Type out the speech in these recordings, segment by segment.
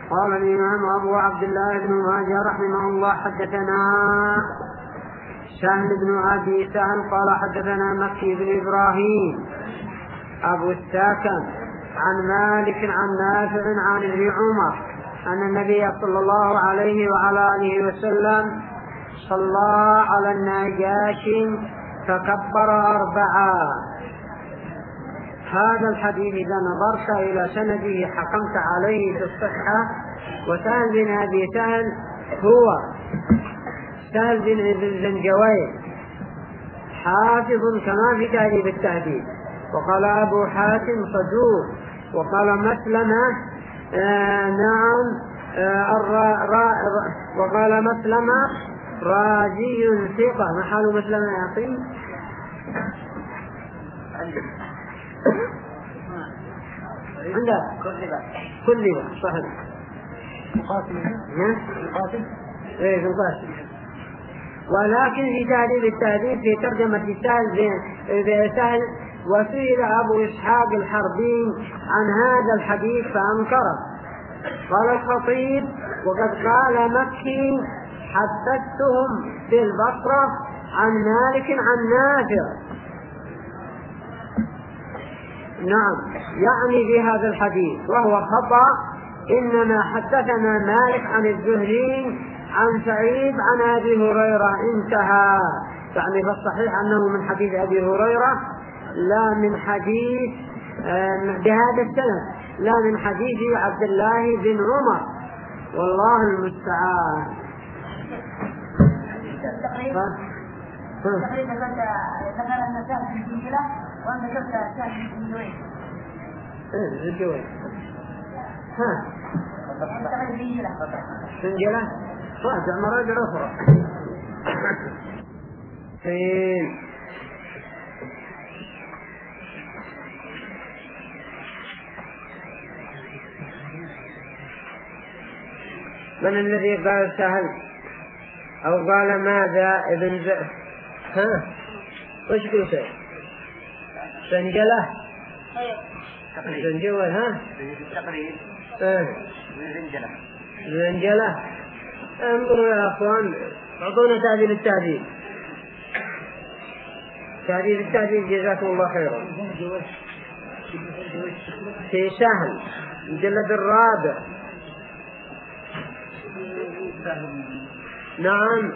قال الإمام أبو عبد الله بن ماجه رحمه الله حدثنا سهل بن أبي سهل قال حدثنا مكي بن إبراهيم أبو الساكن عن مالك عن نافع عن ابن عمر أن النبي صلى الله عليه وعلى آله وسلم صلى على النجاشي فكبر 4. هذا الحديث إذا نظرت إلى سنده حكمت عليه في الصحة. وسهل بن أبي سهل هو سهل بن زنجويه حافظ كما في تهذيب التهذيب. وقال أبو حاتم صدوق. وقال مسلمة نعم وقال مسلمة راجي ثقة. ما حال مسلمة يا أخي؟ عندك كل صحيح القاسم ايه القاسم. ولكن في تهذيب التهذيب في ترجمة سهل وسئل أبو إسحاق الحربي عن هذا الحديث فأنكره. قال الخطيب وقد قال مكي حدثتهم في البصرة عن مالك عن نافع. نعم يعني في هذا الحديث وهو خطأ. إنما حدثنا مالك عن الزهري عن سعيد عن أبي هريرة انتهى. يعني فالصحيح أنه من حديث أبي هريرة لا من حديث بهذا السند لا من حديث عبد الله بن عمر والله المستعان. تقريبا ذكر أن سهل في الجنجلة وأنت شفت سهل في الجوين. الجوين الجنجلة راجع مراجع أخرى. من الذي قال سهل أو قال ماذا ابن وش قلت سنجلة زنجوة زنجلة. انظروا يا أخوان أعطونا تعديل التعديل جزاكم الله خيرا. في سهل مجلد 4. نعم.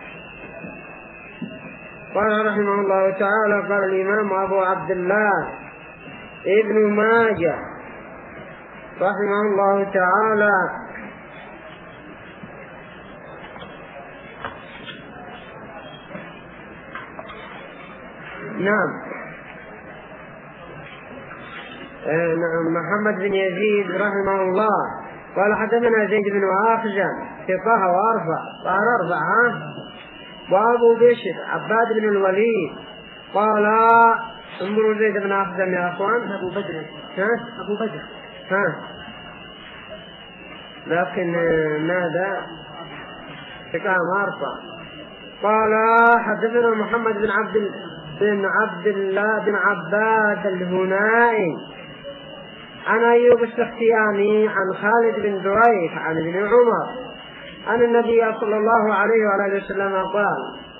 قال رحمه الله تعالى قال الإمام أبو عبد الله ابن ماجه رحمه الله تعالى نعم محمد بن يزيد رحمه الله قال حدثنا زيد بن آخزة ثقة وأرفع وأبو بشر عباد بن الوليد قال انظروا زيد بن آخزة يا أخوان أبو بدر لكن ماذا ثقة وأرفع. قال حدثنا محمد بن عبد الله بن عباد الهنائي عن أيوب السختياني عن خالد بن دريف عن ابن عمر أن النبي صلى الله عليه وعلى وسلم قال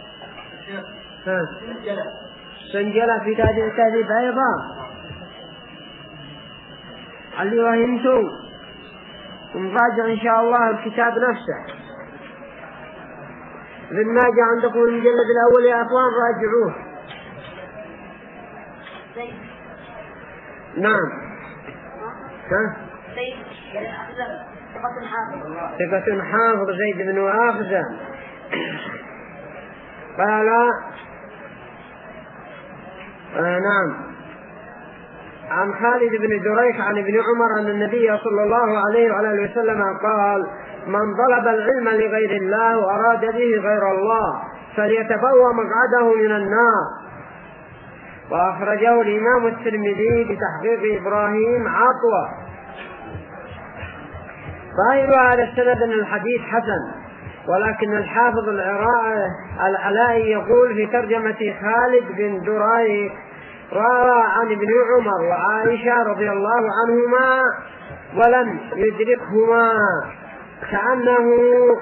سنجلة في تهذيب أيضا اللي وهمتم ونراجع إن شاء الله الكتاب نفسه. لما جاء عندكم المجلد الأول يا أخوان راجعوه. نعم ثقة حافظ زيد بن آخزة قال نعم عن خالد بن دريف عن ابن عمر أن النبي صلى الله عليه وعلى وسلم قال من طلب العلم لغير الله وأراد به غير الله فليتبوأ مقعده من النار. وأخرجه الإمام الترمذي بتحقيق إبراهيم عطوة. ظاهر هذا السند أن الحديث حسن ولكن الحافظ العلائي يقول في ترجمة خالد بن دريف روى عن ابن عمر وعائشة رضي الله عنهما ولم يدركهما، كأنه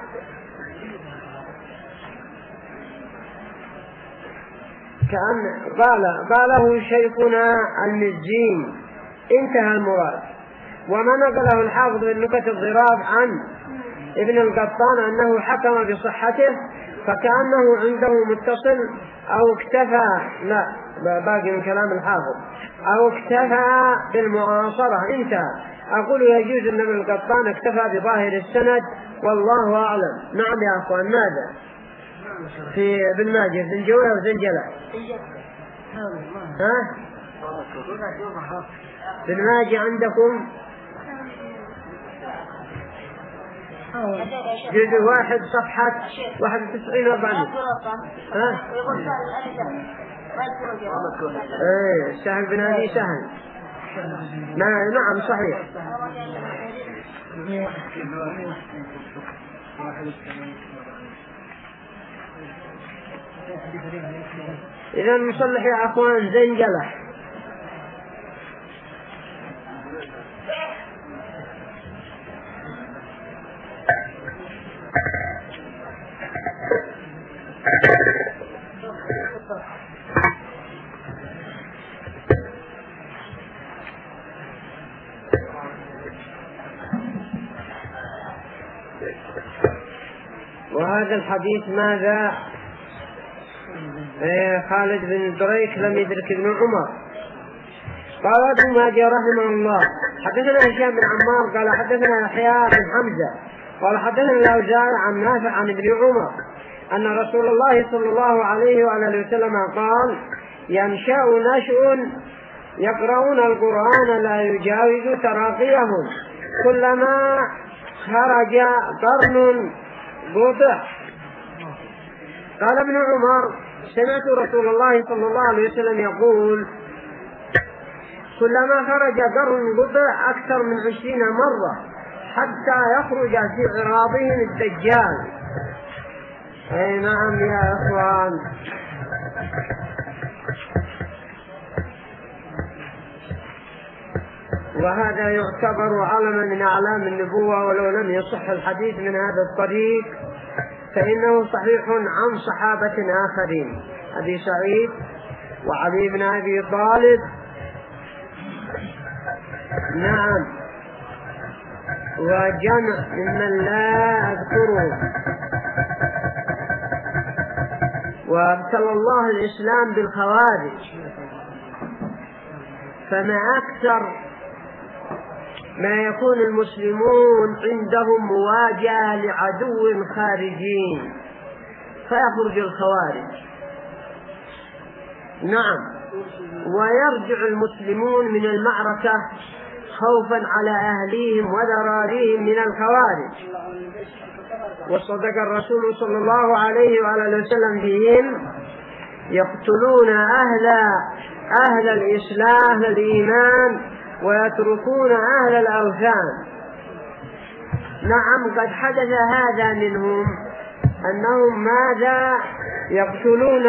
قاله شيخنا المزين، انتهى المراد. وما نقله الحافظ بن نكت الضراب عن ابن القطان أنه حكم بصحته، فكأنه عنده متصل أو اكتفى، لا باقي من كلام الحافظ، أو اكتفى بالمعاصرة، انتهى. أقول يجوز أن ابن القطان اكتفى بظاهر السند، والله أعلم. نعم يا أخوان، ماذا في ابن ماجه زنجوله وزنجلة؟ ها؟ ابن ماجه عندكم جزء 1 صفحة 91 و400. ها؟ سهل بن أبي سهل. نعم صحيح. إذا نصلح يا أخوان زنجلة. وهذا الحديث ماذا؟ خالد بن دريك لم يدرك ابن عمر. قال ابن ماجه رحمه الله حدثنا هشام بن عمار قال حدثنا يحيى بن حمزة قال حدثنا الأوزاعي عن نافع عن ابن عمر أن رسول الله صلى الله عليه وآله وسلم قال: ينشأ نشء يقرؤون القرآن لا يجاوز تراقيهم، كلما خرج قرن قطع. قال ابن عمر: سمعت رسول الله صلى الله عليه وسلم يقول: كلما خرج قرن قطع أكثر من 20 مرة حتى يخرج في عراضهم الدجال. أي نعم يا أخوان. وهذا يعتبر علما من أعلام النبوة، ولو لم يصح الحديث من هذا الطريق فإنه صحيح عن صحابة آخرين: أبي سعيد وعلي بن أبي طالب، نعم، وجمع ممن لا أذكره. وابتلى الله الإسلام بالخوارج، فما أكثر ما يكون المسلمون عندهم مواجهة لعدو خارجين فيخرج الخوارج، نعم، ويرجع المسلمون من المعركة خوفا على أهليهم وذراريهم من الخوارج. وصدق الرسول صلى الله عليه وآله وسلم فيهم: يقتلون أهل الإسلام أهل الإيمان ويتركون أهل الأوثان. نعم، قد حدث هذا منهم، أنهم ماذا؟ يقتلون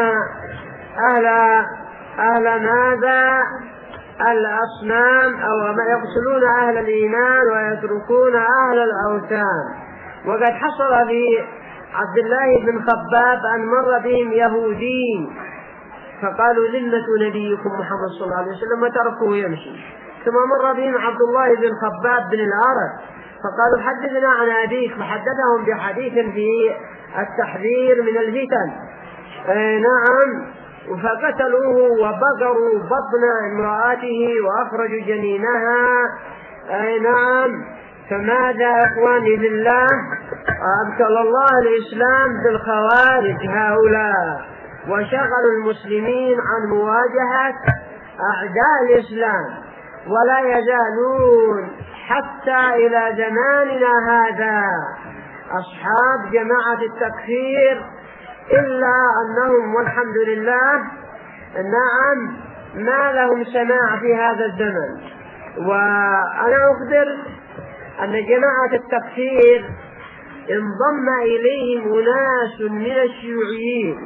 أهل ماذا؟ الأصنام، أو يقتلون أهل الإيمان ويتركون أهل الأوثان. وقد حصل لعبد الله بن خباب أن مر بهم يهودين فقالوا: ذمة نبيكم محمد صلى الله عليه وسلم، وتركوه يمشي. ثم مر بهم عبد الله بن خباب بن الأرد فقالوا: حدثنا عن أبيك، فحدثهم بحديث في التحذير من الفتن. نعم، فقتلوه وبقروا بطن امرأته وأخرجوا جنينها. نعم، فماذا إخواني بالله؟ أبطل الله الإسلام بالخوارج هؤلاء، وشغلوا المسلمين عن مواجهة أعداء الإسلام، ولا يزالون حتى إلى زماننا هذا أصحاب جماعة التكفير، إلا أنهم والحمد لله نعم ما لهم سماع في هذا الزمن. وأنا أخبر أن جماعة التكفير انضم إليهم أناس من الشيوعيين،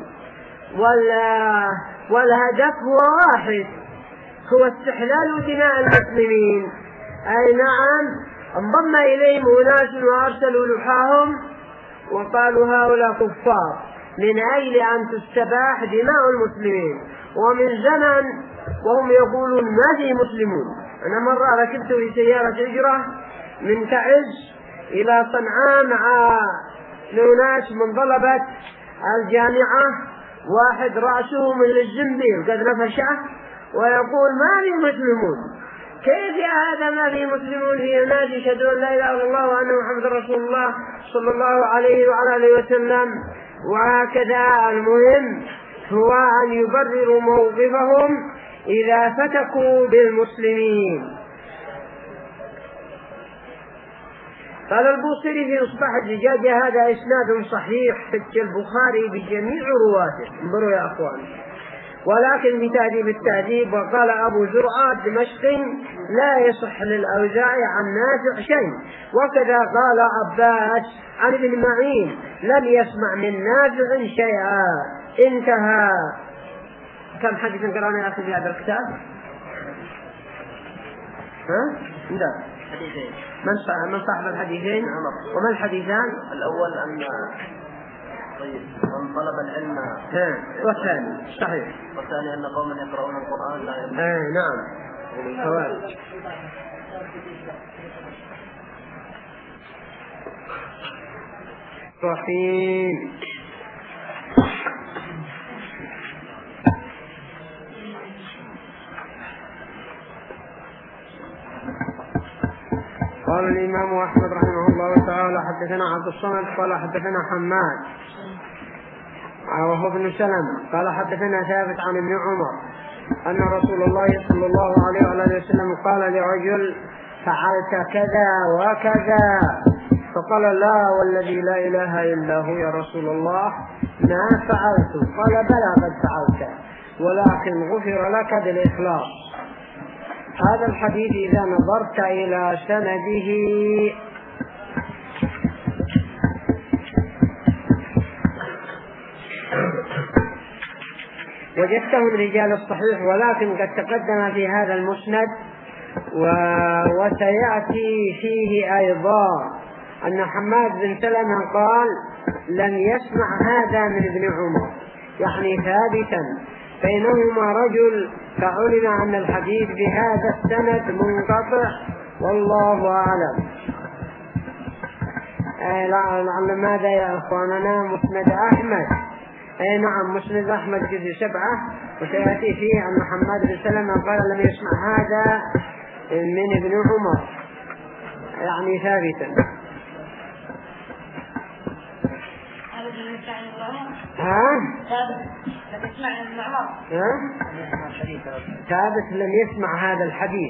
والهدف هو واحد، هو استحلال دماء المسلمين. أي نعم، انضم إليهم أناس وأرسلوا لحاهم وقالوا هؤلاء كفار من أجل أن تستباح دماء المسلمين، ومن زمن وهم يقولون ما في مسلمون. أنا مرة ركبت في سيارة إجرة من تعز إلى صنعاء مع ناس من طلبة الجامعة، واحد رأسه من الزنبيل قد نفشه ويقول ما في مسلمون. كيف يا هذا ما في مسلمون في ناس يشهدون لا إله إلا الله وأن محمد رسول الله صلى الله عليه وعلى آله وسلم؟ وهكذا المهم هو أن يبرروا موقفهم إذا فتكوا بالمسلمين. قال البوصيري في مصباح الزجاجة هذا إسناد صحيح في البخاري بجميع رواته، انظروا يا أخوان، ولكن بتهذيب التهذيب. وقال أبو زرعة دمشقي لا يصح للأوزاعي عن نافع شيء، وكذا قال عباس عن ابن معين لم يسمع من نافع شيئا. انتهى. كم حديث قرأنا يا أخي في هذا الكتاب؟ لا. حديثين. من صاحب الحديثين؟ وما الحديثان؟ الأول أن طيب من طلب العلم والثاني صحيح، والثاني أن قوما يقرؤون القرآن لا يعلمون. نعم سواء. رحيم. قال الإمام أحمد رحمه الله تعالى حدثنا عبد الصمد قال حدثنا حماد وهو ابن سلمة قال حدثنا ثابت عن ابن عمر أن رسول الله صلى الله عليه وآله وسلم قال لرجل فعلت كذا وكذا، فقال لا والذي لا إله إلا هو يا رسول الله ما فعلت. قال بلى قد فعلت ولكن غفر لك بالإخلاص. هذا الحديث إذا نظرت إلى سنده وجدته من رجال الصحيح، ولكن قد تقدم في هذا المسند وسيأتي فيه أيضا أن حماد بن سلمة قال لم يسمع هذا من ابن عمر، يعني ثابتا بينهما رجل، فعلم أن الحديث بهذا السند منقطع والله أعلم. لعل ماذا يا أخواننا مسند أحمد؟ نعم مسند أحمد جزء 7 وسيأتي فيه أن محمد بن سلمة قال لم يسمع هذا من ابن عمر، يعني ثابتا. ثابت لم يسمع هذا الحديث.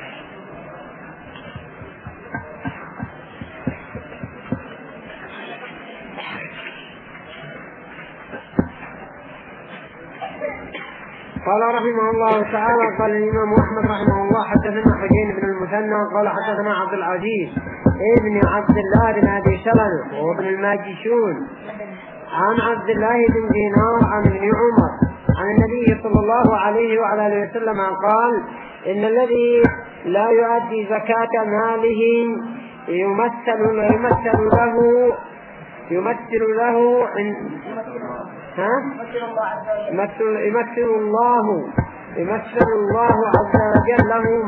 قال رحمه الله تعالى قال الإمام أحمد رحمه الله حدثنا حجين بن المثنى قال حدثنا عبد العزيز ابن عبد الله بن أبي سلمة وهو ابن الماجشون عن عبد الله بن دينار عن ابن عمر عن النبي صلى الله عليه وعلى آله وسلم قال إن الذي لا يؤدي زكاة ماله يمثل الله عز وجل له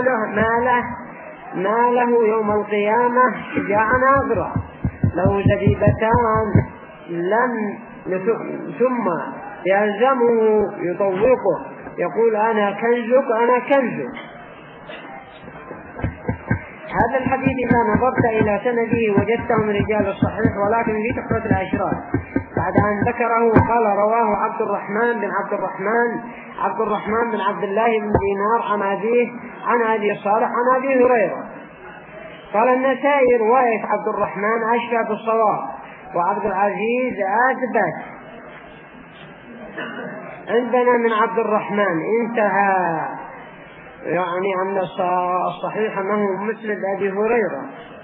ماله يوم القيامة شجاعا أغرى له زبيبتان ثم يلزمه يطوقه يقول أنا كنزك. هذا الحديث إذا نظرت إلى سنده وجدته من رجال الصحيح، ولكن في تحفة الأشراف بعد أن ذكره قال رواه عبد الرحمن بن عبد الله بن دينار عن أبيه عن أبي صالح عن أبي هريرة. قال النسائي رواية عبد الرحمن أشبه بالصواب وعبد العزيز أثبت عندنا من عبد الرحمن. انتهى. يعني أن الصحيح أنه مسند أبي هريرة.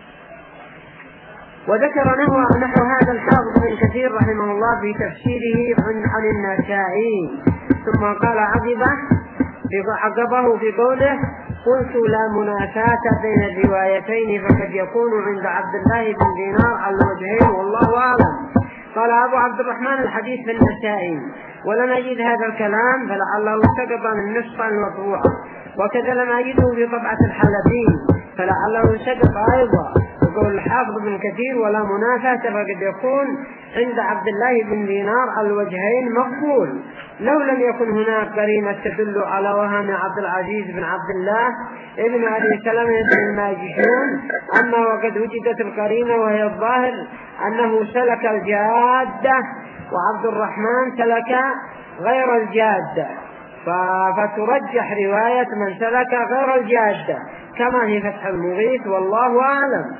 وذكر نحو هذا الحافظ بن كثير رحمه الله في تفسيره عن النسائي. ثم قال عقبه في قوله قلت لا منافاة بين الروايتين، فقد يكون عند عبد الله بن دينار على الوجهين والله أعلم. قال أبو عبد الرحمن الحديث في النسائي، ولم أجد هذا الكلام فلعله سقط من نسخة المطبوعة، وكذا لم أجده في طبعة الحلبي فلعله سقط أيضا. يقول الحافظ بن كثير ولا منافاة، فقد يكون عند عبد الله بن دينار على الوجهين مقبول لو لم يكن هناك قرينة تدل على وهم عبد العزيز بن عبد الله ابن أبي سلمة بن الماجشون. أما وقد وجدت القرينة وهي الظاهر أنه سلك الجادة وعبد الرحمن سلك غير الجادة، فترجح رواية من سلك غير الجادة كما هي فتح المغيث والله أعلم.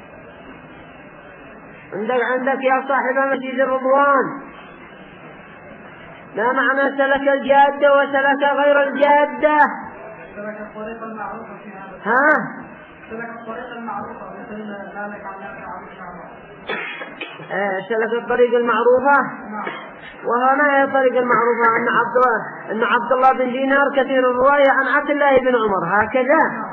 عندك يا صاحب مسجد الرضوان ما معنى سلك الجادة وسلك غير الجادة؟ سلك الطريق المعروفة في هذا. ها؟ سلك الطريق المعروفة مثل مالك عن سلك الطريق المعروفة. وهنا هي الطريق المعروفة أن عبد الله بن دينار كثير الرواية عن عبد الله بن عمر هكذا.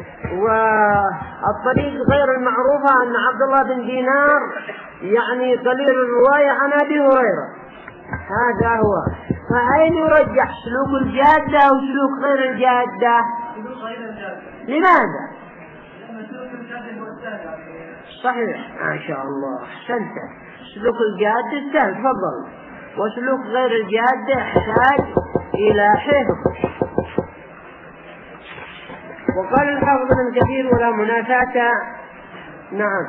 والطريق غير المعروفة أن عبد الله بن دينار يعني قليل الرواية عن أبي هريرة. هذا هو. فأين يرجح سلوك الجادة أو سلوك غير الجادة؟ سلوك غير الجادة. لماذا؟ لأن سلوك الجادة هو السهل. صحيح ما شاء الله أحسنت. سلوك الجادة سهل تفضل، وسلوك غير الجادة يحتاج إلى حفظ. وقال الحافظ بن كثير ولا منافاة. نعم.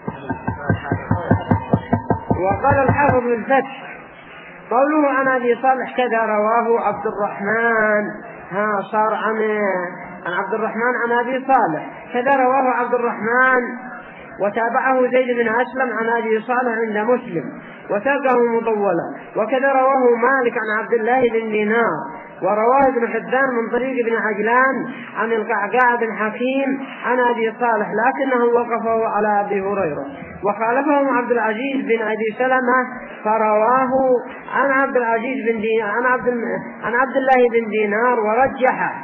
وقال الحافظ بن الفتح قوله عن أبي صالح كذا رواه عبد الرحمن صار عن عبد الرحمن عن أبي صالح كذا رواه عبد الرحمن، وتابعه زيد بن أسلم عن أبي صالح عند مسلم وتركه مطولا، وكذا رواه مالك عن عبد الله بن دينار، ورواه ابن حبان من طريق ابن عجلان عن القعقاع بن حكيم عن أبي صالح لكنه وقفه على أبي هريرة، وخالفهم عبد العزيز بن أبي سلمة فرواه عن عبد العزيز بن دينار عن عبد الله بن دينار ورجحه.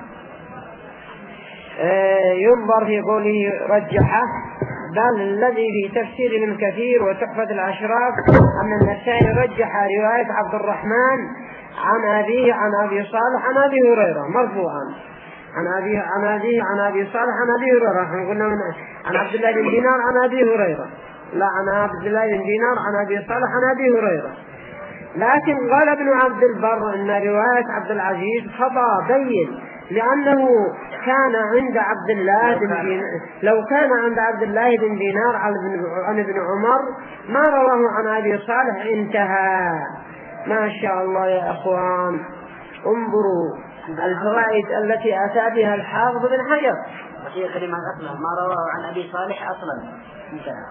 ينظر في قوله رجحه، بل الذي في تفسير ابن كثير وتحفة الأشراف أن النسائي رجح رواية عبد الرحمن عن أبيه عن أبي صالح عن أبي هريرة مرفوعا عن أبي صالح عن أبي هريرة. احنا قلنا عن عبد الله بن دينار عن أبي هريرة، لا عن عبد الله بن دينار عن أبي صالح عن أبي هريرة. لكن قال ابن عبد البر أن رواية عبد العزيز خطأ بين، لأنه كان عند عبد الله بن دينار، لو كان عند عبد الله بن دينار عن ابن عمر ما رواه عن أبي صالح انتهى. ما شاء الله يا أخوان، انظروا الفوائد التي أتى بها الحافظ بن حجر. وفي كلمة أصلا ما رواه عن أبي صالح أصلا انتهى.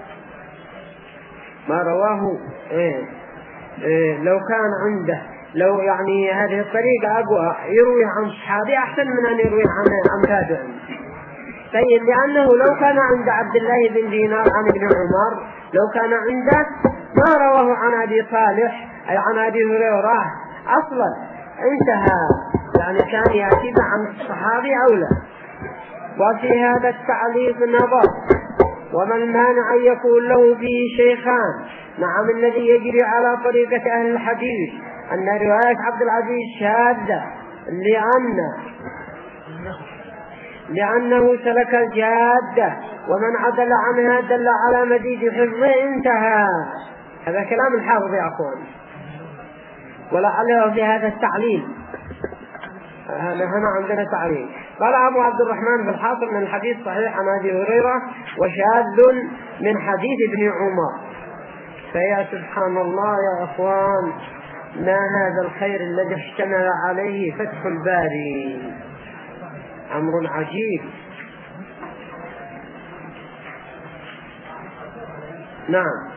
ما رواه لو كان عنده، لو يعني هذه الطريقة أقوى يروي عن صحابي أحسن من أن يروي عن تابع. طيب لأنه لو كان عند عبد الله بن دينار عن ابن عمر لو كان عنده ما رواه عن أبي صالح أي عن أبي هريرة أصلا انتهى، يعني كان يأتي عن الصحابي أولى. وفي هذا التعليق نظر، وما المانع أن يكون له فيه شيخان؟ نعم الذي يجري على طريقة أهل الحديث أن رواية عبد العزيز شاذة لأنه سلك الجادة، ومن عدل عنها دل على مزيد حفظه انتهى. هذا كلام الحافظ يا أخوان، ولعله في هذا التعليل. هنا عندنا تعليل. قال أبو عبد الرحمن في الحاصل من الحديث صحيح عن أبي هريرة وشاذ من حديث ابن عمر. فيا سبحان الله يا أخوان، ما هذا الخير الذي اشتمل عليه فتح الباري، أمر عجيب. نعم.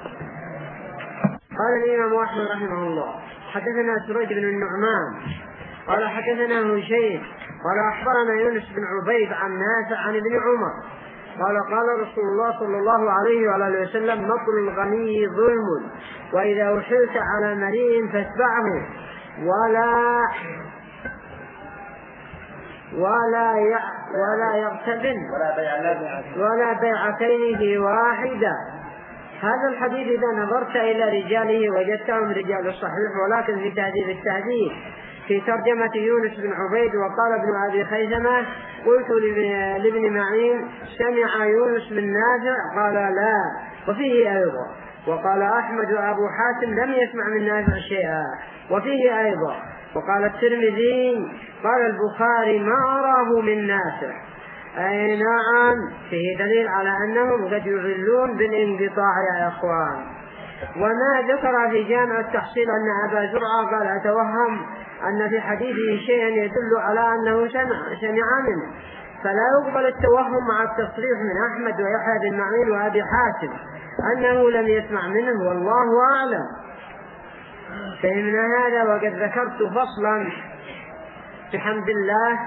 قال الإمام أحمد رحمه الله حدثنا سريج بن النعمان قال حدثنا هشيم قال أخبرنا يونس بن عبيد عن نافع عن ابن عمر قال قال رسول الله صلى الله عليه وآله وسلم مطل الغني ظلم، وإذا أحلت على مريء فاتبعه ولا يغتبن ولا بيعتين في واحدة. هذا الحديث إذا نظرت إلى رجاله وجدتهم رجال الصحيح، ولكن في تهذيب التهذيب في ترجمة يونس بن عبيد وقال ابن أبي خيثمة قلت لابن معين سمع يونس بن نافع قال لا، وفيه أيضا. وقال أحمد وأبو حاتم لم يسمع من نافع شيئا، وفيه أيضا. وقال الترمذي قال البخاري ما أراه من نافع. أي نعم، فيه دليل على أنهم قد يعلون بالانقطاع يا إخوان. وما ذكر في جامع التحصيل أن أبا زرعة قال أتوهم أن في حديثه شيئا يدل على أنه سمع منه، فلا يقبل التوهم مع التصريح من أحمد ويحيى بن معين وأبي حاتم أنه لم يسمع منه، والله أعلم. فهمنا هذا. وقد ذكرت فصلا بحمد الله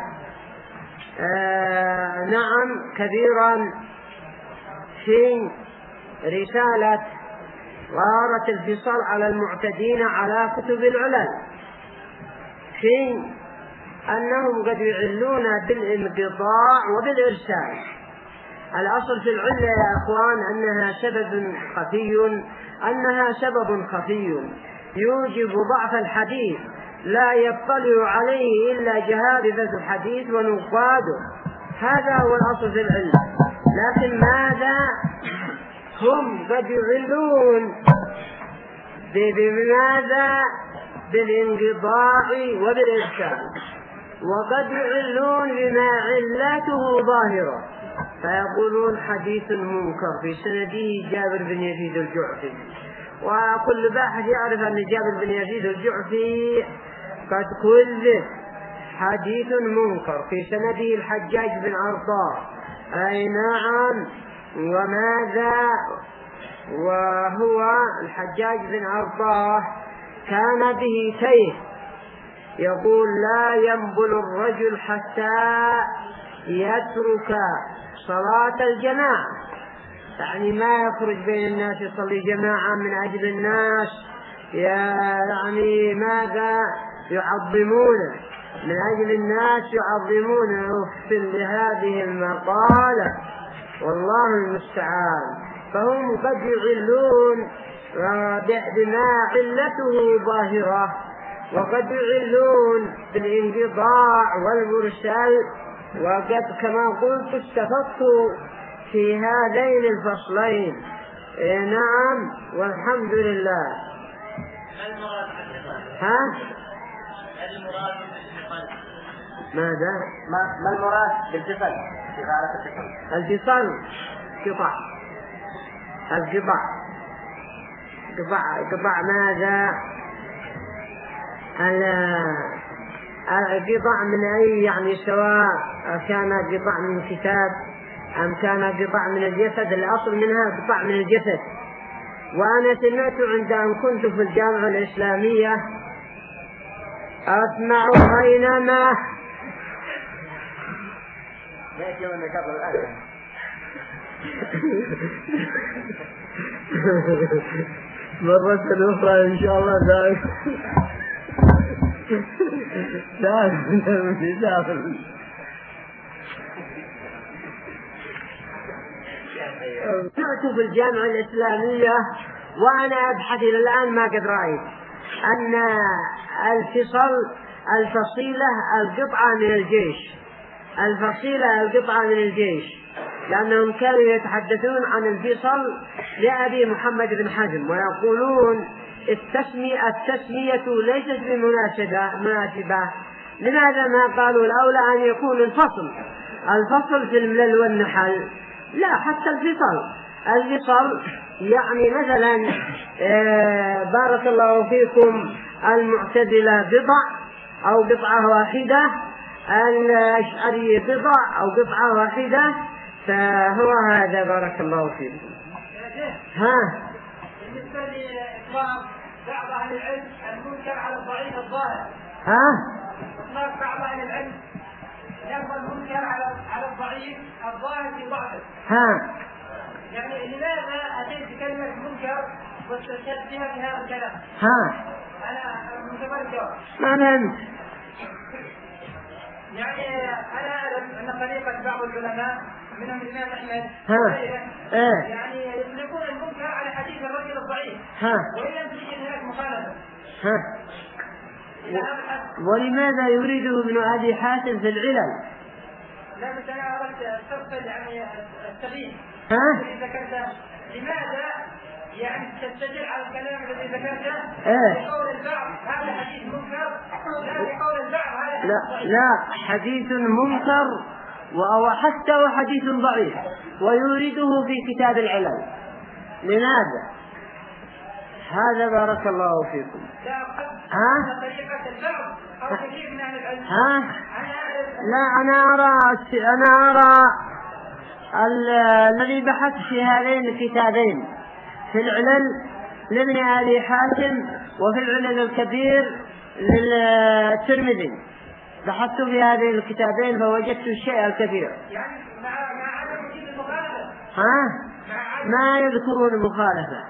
نعم كبيرا في رسالة غارة الفصال على المعتدين على كتب العلل، في أنهم قد يعلون بالانقطاع وبالإرسال. الأصل في العلة يا أخوان أنها سبب خفي يوجب ضعف الحديث لا يطلع عليه إلا جهابذة الحديث ونقاده. هذا هو الأصل في العلة. لكن ماذا هم قد يعلون بماذا؟ بالانقطاع وبالإرسال، وقد يعلون بما علته ظاهرة، فيقولون حديث منكر في سنده جابر بن يزيد الجعفي، وكل باحث يعرف أن جابر بن يزيد الجعفي قد كذب. حديث منكر في سنده الحجاج بن عرطاة. أي نعم. وماذا؟ وهو الحجاج بن عرطاة كان به سيف، يقول لا ينبل الرجل حتى يترك صلاة الجماعة، يعني ما يخرج بين الناس يصلي جماعة من أجل الناس يعني ماذا يعظمونه، من أجل الناس يعظمونه. يغفل لهذه المقالة والله المستعان. فهم قد يعلون بما علته ظاهرة، وقد يعلون بالانقطاع والمرسل. وقد كما قلت استفدت في هذين الفصلين. نعم والحمد لله. ماذا؟ ما المراد بالفصل؟ الفصل قطع ماذا؟ القطع من أي، يعني سواء كان قطع من كتاب أم كان قطع من الجسد. الأصل منها قطع من الجسد. وأنا سمعت عند أن كنت في الجامعة الإسلامية أسمع أينما مرة أخرى إن شاء الله داخل. سمعت في الجامعة الإسلامية وأنا أبحث إلى الآن ما قد رأيت أن الفصيلة القطعة من الجيش، لأنهم كانوا يتحدثون عن الفصل لأبي محمد بن حزم ويقولون التسمية ليست بمناسبة. لماذا ما قالوا الأولى أن يكون الفصل في الملل والنحل؟ لا، حتى الفصل يعني مثلا بارك الله فيكم المعتزلة بضع أو قطعة واحدة، الأشعري بضع أو قطعة واحدة، فهو هذا. بارك الله فيكم. بالنسبة لإطلاق بعض أهل العلم المنكر على الضعيف الظاهر. إطلاق بعض أهل العلم لفظ المنكر على الضعيف الظاهر في ضعفه. يعني لماذا أتيت بكلمة منكر واستشهدت بها في هذا الكلام؟ أنا منتظر الجواب. ما فهمت. يعني أنا أعلم أن طريقة بعض العلماء منهم الإمام أحمد يعني يكون المنكر على حديث الرجل الضعيف وإن لم تجد هناك مخالفة. ولماذا يريده ابن أبي حاتم في العلل؟ لا بس أنا أردت أستفسر يعني التغيير. لماذا يعني تستدل على الكلام الذي ذكرته بقول البعض هذا حديث منكر لا بقول البعض هذا لا حديث منكر وحتى وحديث ضعيف ويريده في كتاب العلل. لماذا؟ هذا بارك الله فيكم. لا أنا أرى الذي بحث في هذين الكتابين في العلل لابن أبي حاتم وفي العلل الكبير للترمذي بحثت في هذين الكتابين فوجدت الشيء الكثير. يعني مع عدم وجود المخالفة. ما يذكرون المخالفة.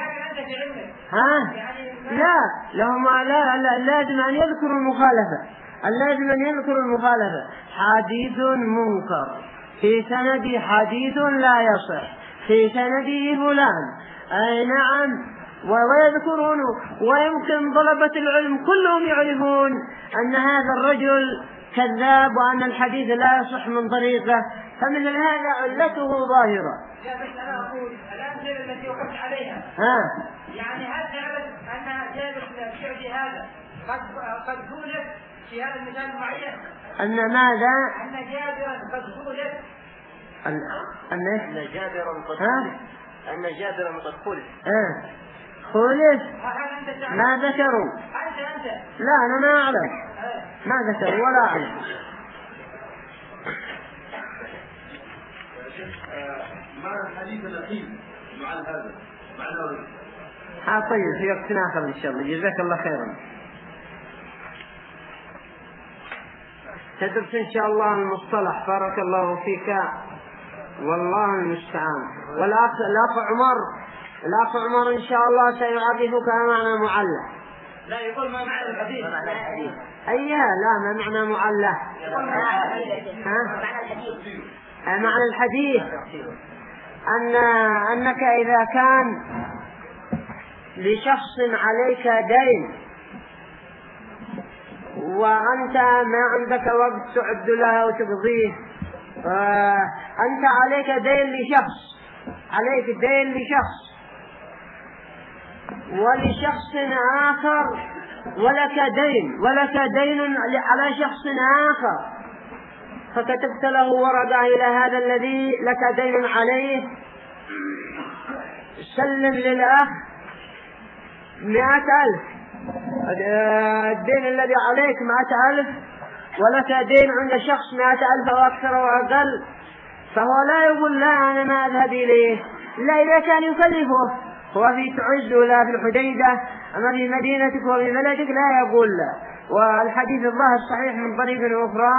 لا لهم لا لازم أن يذكروا المخالفة. اللازم أن يذكروا المخالفة. حديث منكر في سندي حديث لا يصح في سندي فلان أي نعم ويذكرون ويمكن طلبة العلم كلهم يعرفون أن هذا الرجل كذاب وأن الحديث لا يصح من طريقه فمن هذا علته ظاهرة. لا بس أنا أقول الأمثلة التي وقفت عليها يعني هل نعرف أن جابر بن الشعبي هذا قد زولت في هذا المثال المعين؟ أن ماذا؟ أن جابرا قد زولت أن جابرا قد خلف خلف ما ذكروا. لا أنا ما أعلم ما ذكروا ولا أعلم. معنى الحديث الأخير مع هذا طيب في وقت آخر إن شاء الله. جزاك الله خيرا. تدرس إن شاء الله المصطلح بارك الله فيك والله المستعان. والأخ عمر إن شاء الله سيعرفك معنى معلّة. لا يقول ما معنى الحديث. أيها لا ما معنى معلّة. معنى الحديث أنك إذا كان لشخص عليك دين وأنت ما عندك وقت تعد له وتقضيه أنت عليك دين لشخص ولشخص آخر ولك دين على شخص آخر فكتبت له ورقة إلى هذا الذي لك دين عليه سلم للأخ 100,000 الدين الذي عليك 100,000 ولك دين عند شخص 100,000 أو أكثر أو أقل فهو لا يقول لا أنا ما أذهب إليه لا إذا كان يكلفه هو في تعز ولا في الحديدة أما في مدينتك وفي بلدك لا يقول لا. والحديث الله الصحيح من طريق أخرى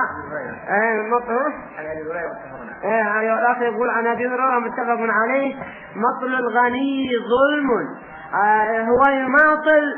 الأخ يقول عن أبي هريرة متفق عليه مطل الغني ظلم. هو يماطل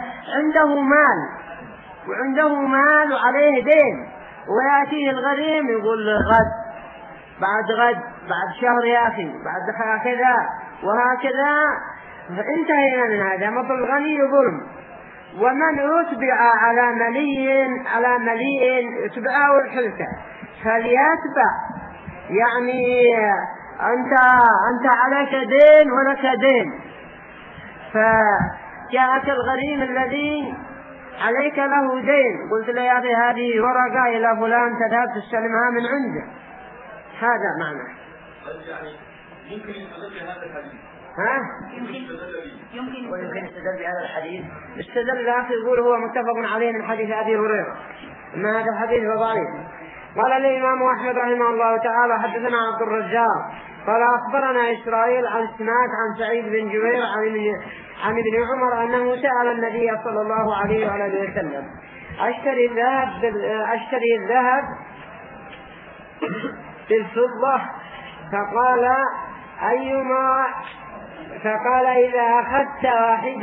عنده مال وعليه دين ويأتيه الغريم يقول غد بعد شهر يا أخي بعد كذا وهكذا فانتهينا من هذا. مطل الغني ظلم. ومن يتبع على مليء يتبعه الحلكة فليتبع يعني أنت عليك دين ولك دين فجاءك الغريم الذي عليك له دين قلت له يا أخي هذه ورقة إلى فلان تذهب تستلمها من عنده. هذا معنى يعني ممكن يستدل بهذا الحديث يمكن يستدل بهذا الحديث. استدل الأخ يقول هو متفق عليه من حديث أبي هريرة ما هذا الحديث ضعيف. قال الإمام أحمد رحمه الله تعالى حدثنا عبد الرزاق قال أخبرنا إسرائيل عن سماك عن سعيد بن جبير عن ابن عمر أنه سأل النبي صلى الله عليه وآله وسلم أشتري الذهب بالفضة فقال إذا أخذت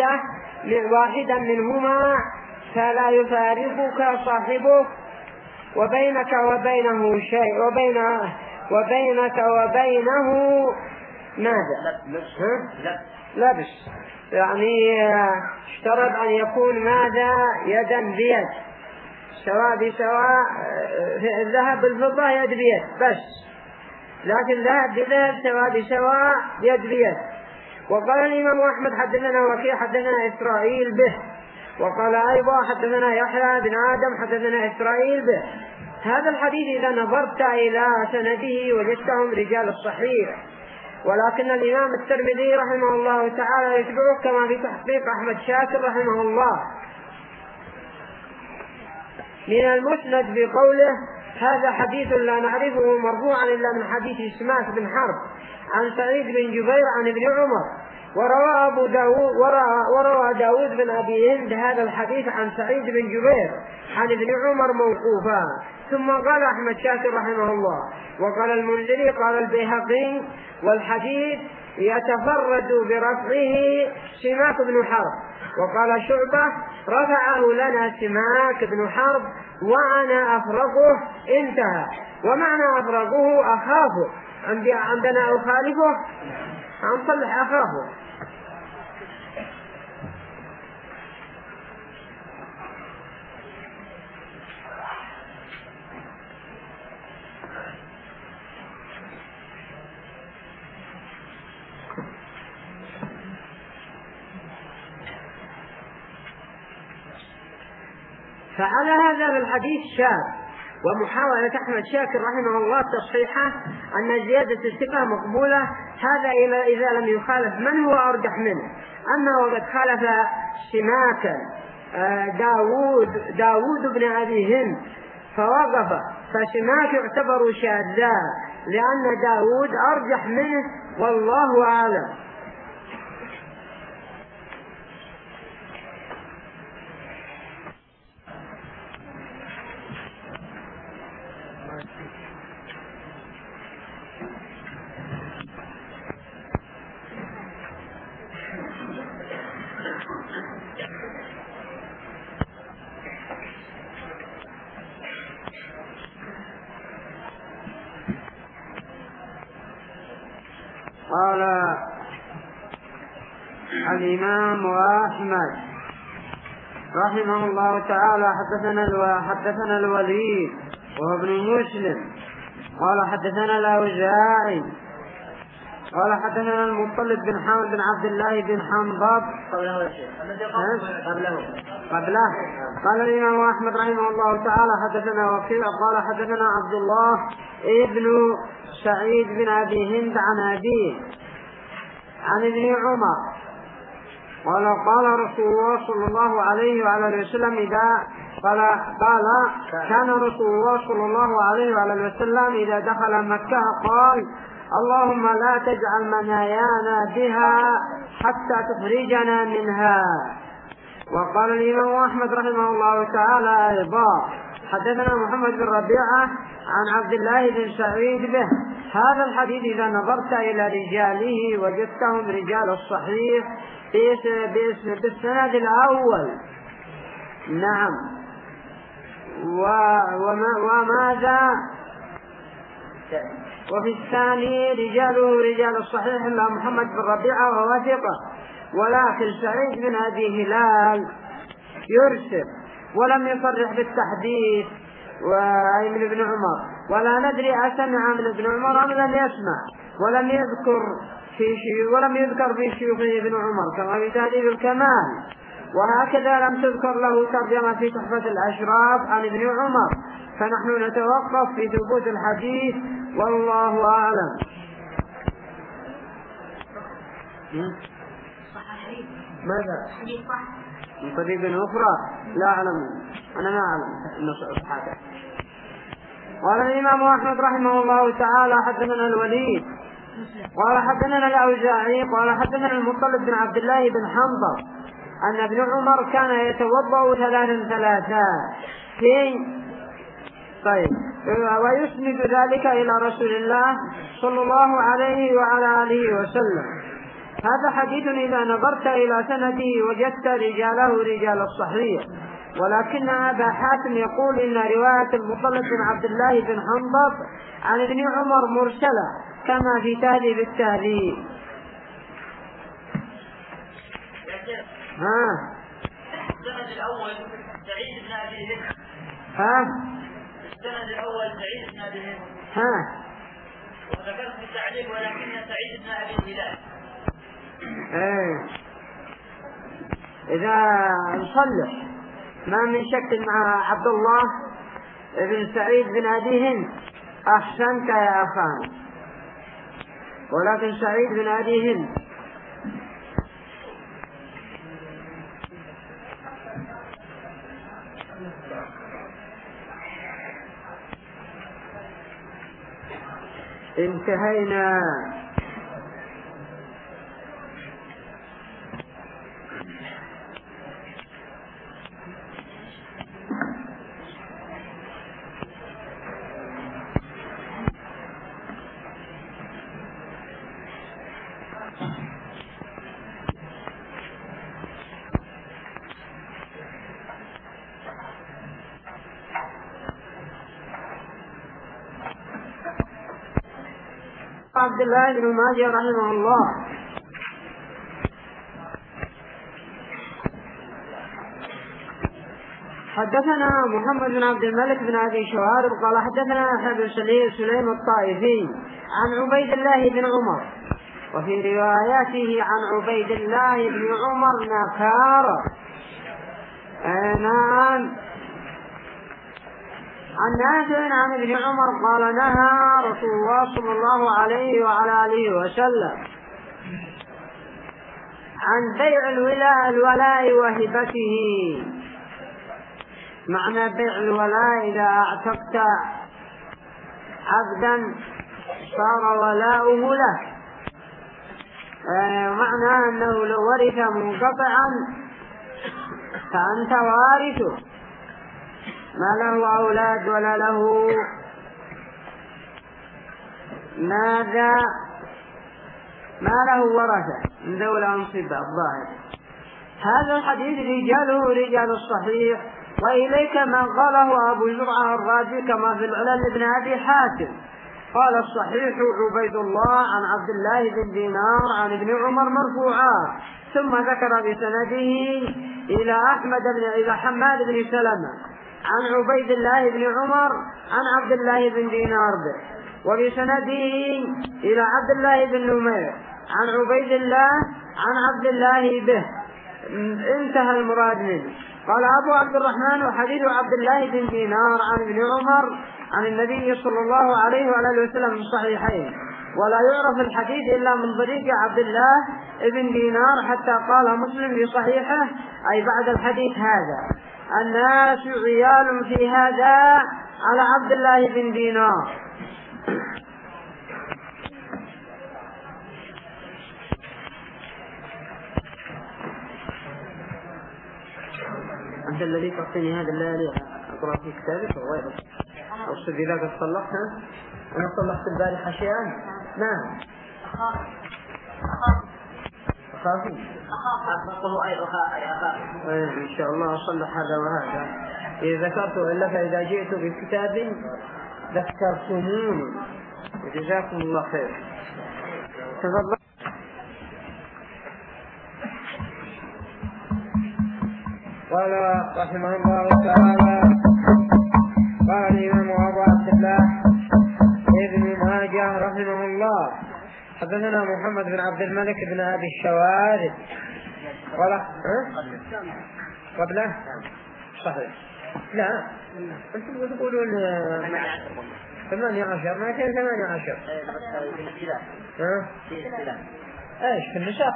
واحدا منهما فلا يفارقك صاحبك وبينك وبينه شيء وبينك وبينه ماذا؟ لبس، يعني اشترط أن يكون ماذا؟ يدا بيد، سواء بسواء، الذهب بالفضة يد بيد بس، لكن ذهب بذهب سواء بسواء يد بيد. وقال الإمام أحمد حدثنا وكيع حدثنا إسرائيل به، وقال أيضا حدثنا يحيى بن آدم حدثنا إسرائيل به. هذا الحديث إذا نظرت إلى سنده وجدتهم رجال الصحيح، ولكن الإمام الترمذي رحمه الله تعالى يتبعه كما في تحقيق أحمد شاكر رحمه الله من المسند بقوله: هذا حديث لا نعرفه مرفوعا إلا من حديث سماك بن حرب عن سعيد بن جبير عن ابن عمر. وروى داود بن أبي هند هذا الحديث عن سعيد بن جبير عن ابن عمر موقوفا. ثم قال أحمد شاكر رحمه الله: وقال المنذري قال البيهقي: والحديث يتفرد برفعه سماك بن حرب. وقال شعبة: رفعه لنا سماك بن حرب وأنا أفرقه. انتهى. ومعنى أفرقه أخافه، عندنا أخالفه أنصلح أخافه. فعلى هذا الحديث شاذ، ومحاولة أحمد شاكر رحمه الله تصحيحه أن زيادة الثقة مقبولة، هذا إذا لم يخالف من هو أرجح منه. أما وقد خالف سماكا داود بن أبي هند فوقف، فسماك يعتبر شاذا لأن داود أرجح منه، والله أعلم. قال الإمام أحمد رحمه الله تعالى: حدثنا الوليد وهو ابن مسلم قال حدثنا الأوزاعي قال حدثنا المطلب بن حامد بن عبد الله بن حنظب قبله. قال الإمام أحمد رحمه الله تعالى: حدثنا وكيع قال حدثنا عبد الله ابن سعيد بن أبي هند عن أبيه عن ابن عمر قال رسول الله صلى الله عليه وعلى وسلم كان رسول الله صلى الله عليه وعلى وسلم إذا دخل مكة قال: اللهم لا تجعل منايانا بها حتى تخرجنا منها. وقال الإمام أحمد رحمه الله تعالى أيضا: حدثنا محمد بن ربيعة عن عبد الله بن سعيد به. هذا الحديث إذا نظرت إلى رجاله وجدتهم رجال الصحيح بالسند الأول. نعم. وماذا؟ وفي الثاني رجاله رجال الصحيح إلا محمد بن ربيعة وهو ثقة، ولكن سعيد بن أبي هلال يرسل ولم يصرح بالتحديث من ابن عمر، ولا ندري أسمع من ابن عمر أم لم يسمع، ولم يذكر في شيوخه ابن عمر كما في تهذيب الكمال. وهكذا لم تذكر له ترجمة في تحفة الأشراف عن ابن عمر، فنحن نتوقف في ثبوت الحديث والله أعلم. ماذا؟ من طريق أخرى لا أعلم، أنا ما أعلم أنه صحيح. قال الإمام أحمد رحمه الله تعالى: حدثنا الوليد قال حدثنا الأوزاعي قال حدثنا المطلب بن عبد الله بن حنظب أن ابن عمر كان يتوضأ 3 طيب، ويسند ذلك إلى رسول الله صلى الله عليه وعلى آله وسلم. هذا حديث إذا نظرت إلى سنده وجدت رجاله رجال الصحيح، ولكن أبا حاتم يقول إن رواية المطلب بن عبد الله بن حنظب عن ابن عمر مرسلة كما في تهذيب التهذيب. السند الأول سعيد بن أبي هند. السند الأول سعيد بن أبي هند. وذكرت في التعليق ولكن سعيد بن أبي هلال. إذا نصلح ما من شك مع عبد الله بن سعيد بن أبي هند أحسنت يا أخان، ولكن سعيد بن أبي هند انتهينا. عبد الله بن ماجه رحمه الله حدثنا محمد بن عبد الملك بن أبي شوارب قال حدثنا يحيى بن سليم الطائفي عن عبيد الله بن عمر، وفي رواياته عن عبيد الله بن عمر نكارة. نعم. عن نافع عن ابن عمر قال نهى رسول الله صلى الله عليه وعلى آله وسلم عن بيع الولاء وهبته. معنى بيع الولاء إذا اعتقت عبدا صار ولاؤه له، معنى أنه لو ورث منقطعا فأنت وارثه، ما له أولاد ولا له ماذا، ما له ورثة من ذوي الأنصبة الظاهر. هذا الحديث رجاله رجال الصحيح، وإليك ما قاله أبو زرعة الرازي كما في العلل بن أبي حاتم قال الصحيح عبيد الله عن عبد الله بن دينار عن ابن عمر مرفوعا، ثم ذكر بسنده إلى حماد بن سلمة عن عبيد الله بن عمر عن عبد الله بن دينار به، وبسنده إلى عبد الله بن نمير عن عبيد الله عن عبد الله به. انتهى المراد منه. قال أبو عبد الرحمن وحديث عبد الله بن دينار عن ابن عمر عن النبي صلى الله عليه وعلى وسلم في الصحيحين، ولا يعرف الحديث إلا من طريق عبد الله بن دينار، حتى قال مسلم في صحيحه أي بعد الحديث هذا الناس عيال في هذا على عبد الله بن دينار. أنت الذي تعطيني هذا الليالي أقرأ في كتابك وغيره أوصل إذا قد صلحتها. أنا صلحت البارحة شيئا. نعم. أخافي إن شاء الله أصلح هذا وهذا. إذا ذكرت إلا فإذا جئت بالكتاب ذكرتموني. جزاكم الله خير. تفضل. قال رحمه الله تعالى قال الإمام أبو عبد الله ابن ماجه رحمه الله حدثنا محمد بن عبد الملك بن أبي الشوارب قال قبله صحيح. لا أنتم تقولون 18 ما كان 18 ايش في النساء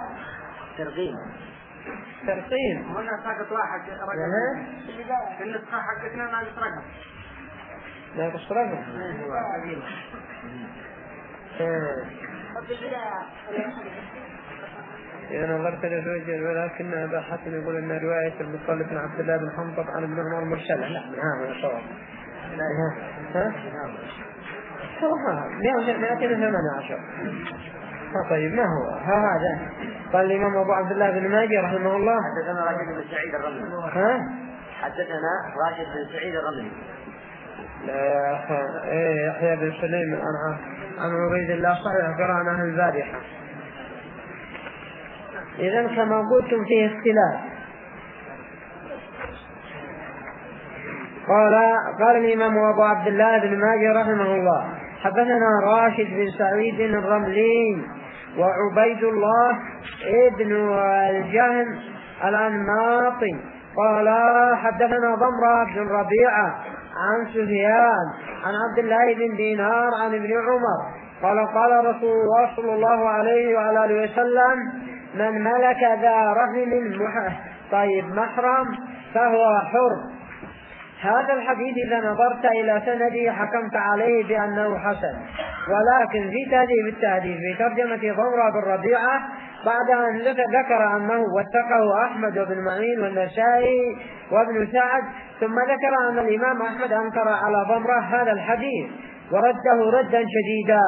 ترقيم هنا ساقط واحد رقم في النسخة حقتنا ما يسرقها لا تسرقها. إذا نظرت للرجل ولكن أبا حاتم يقول أن رواية المطلب بن عبد الله بن حنظب عن ابن عمر مرسلة. لا هذا صواب. ها 218. طيب ما هو هذا؟ قال الإمام أبو عبد الله بن ماجه رحمه الله حدثنا رجل بن سعيد الرملي حدثنا راشد بن سعيد الرملي. يحيى بن سليم عن عبيد الله صحيح قرأناها البارحة. إذن كما قلتم فيه اختلاف. قال الإمام أبو عبد الله بن ماجه رحمه الله حدثنا راشد بن سعيد الرملي وعبيد الله ابن الجهم الأنماطي قال حدثنا ضمرة بن ربيعة عن سفيان عن عبد الله بن دينار عن ابن عمر قال رسول الله صلى الله عليه وعلى آله وسلم من ملك ذا رحم محرم فهو حر. هذا الحديث إذا نظرت إلى سنده حكمت عليه بأنه حسن، ولكن في تهذيب التهذيب في ترجمة ضمرة بن ربيعة بعد أن ذكر أنه وثقه أحمد وابن معين والنسائي وابن سعد، ثم ذكر أن الإمام أحمد أنكر على ضمرة هذا الحديث ورده ردا شديدا،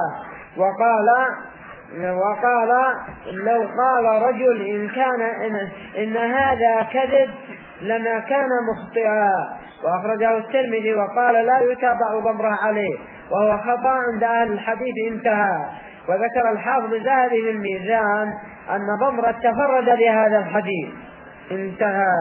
وقال لو قال رجل إن هذا كذب لما كان مخطئا، وأخرجه الترمذي وقال لا يتابع ضمره عليه وهو خطأ عند أهل الحديث انتهى. وذكر الحافظ الذهبي في الميزان أن ضمرة تفرد بهذا الحديث انتهى.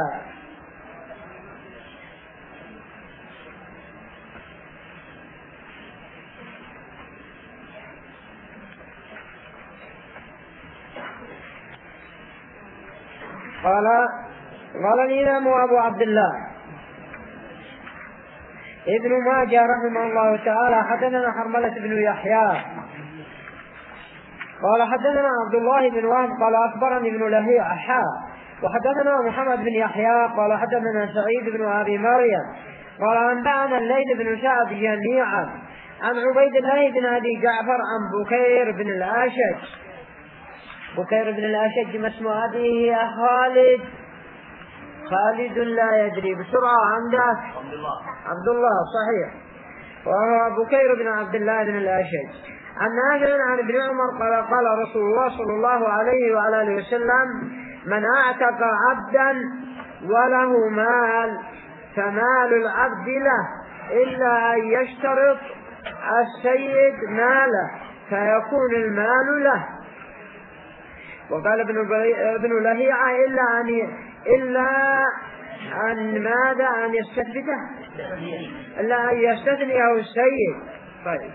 قال الإمام أبو عبد الله ابن ماجه رحمه الله تعالى حدثنا حرملة بن يحيى قال حدثنا عبد الله بن وهب قال أخبرني ابن لهيعة وحدثنا محمد بن يحيى قال حدثنا سعيد بن أبي مريم قال أنبأنا الليث بن سعد جميعا عن عبيد الله بن أبي جعفر عن بكير بن الأشج ما اسم أبيه يا خالد لا يدري بسرعة عندك عبد الله صحيح، وهو بكير بن عبد الله بن الأشج عن نافع عن ابن عمر قال رسول الله صلى الله عليه وعلى آله وسلم من أعتق عبدا وله مال فمال العبد له إلا أن يشترط السيد ماله فيكون المال له. وقال ابن لهيعة إلا أن ماذا أن يستثبته إلا أن يستثنيه السيد. طيب.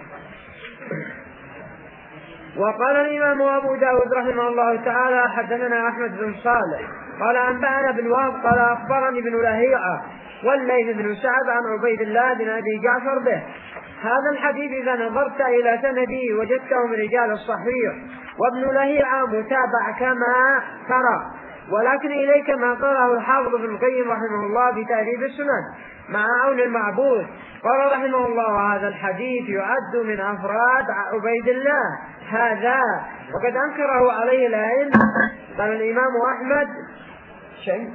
وقال الإمام أبو داود رحمه الله تعالى حدثنا أحمد بن صالح قال أنبأنا بن وهب قال أخبرني ابن لهيعة والليث بن سعد عن عبيد الله بن أبي جعفر به. هذا الحديث إذا نظرت إلى سنده وجدته من رجال الصحيح، وابن لهيعة متابع كما ترى، ولكن إليك ما قاله الحافظ ابن القيم رحمه الله في تهذيب السنن مع عون المعبود قال رحمه الله هذا الحديث يعد من أفراد عبيد الله هذا وقد أنكره عليه الأئمة. قال الإمام أحمد شيء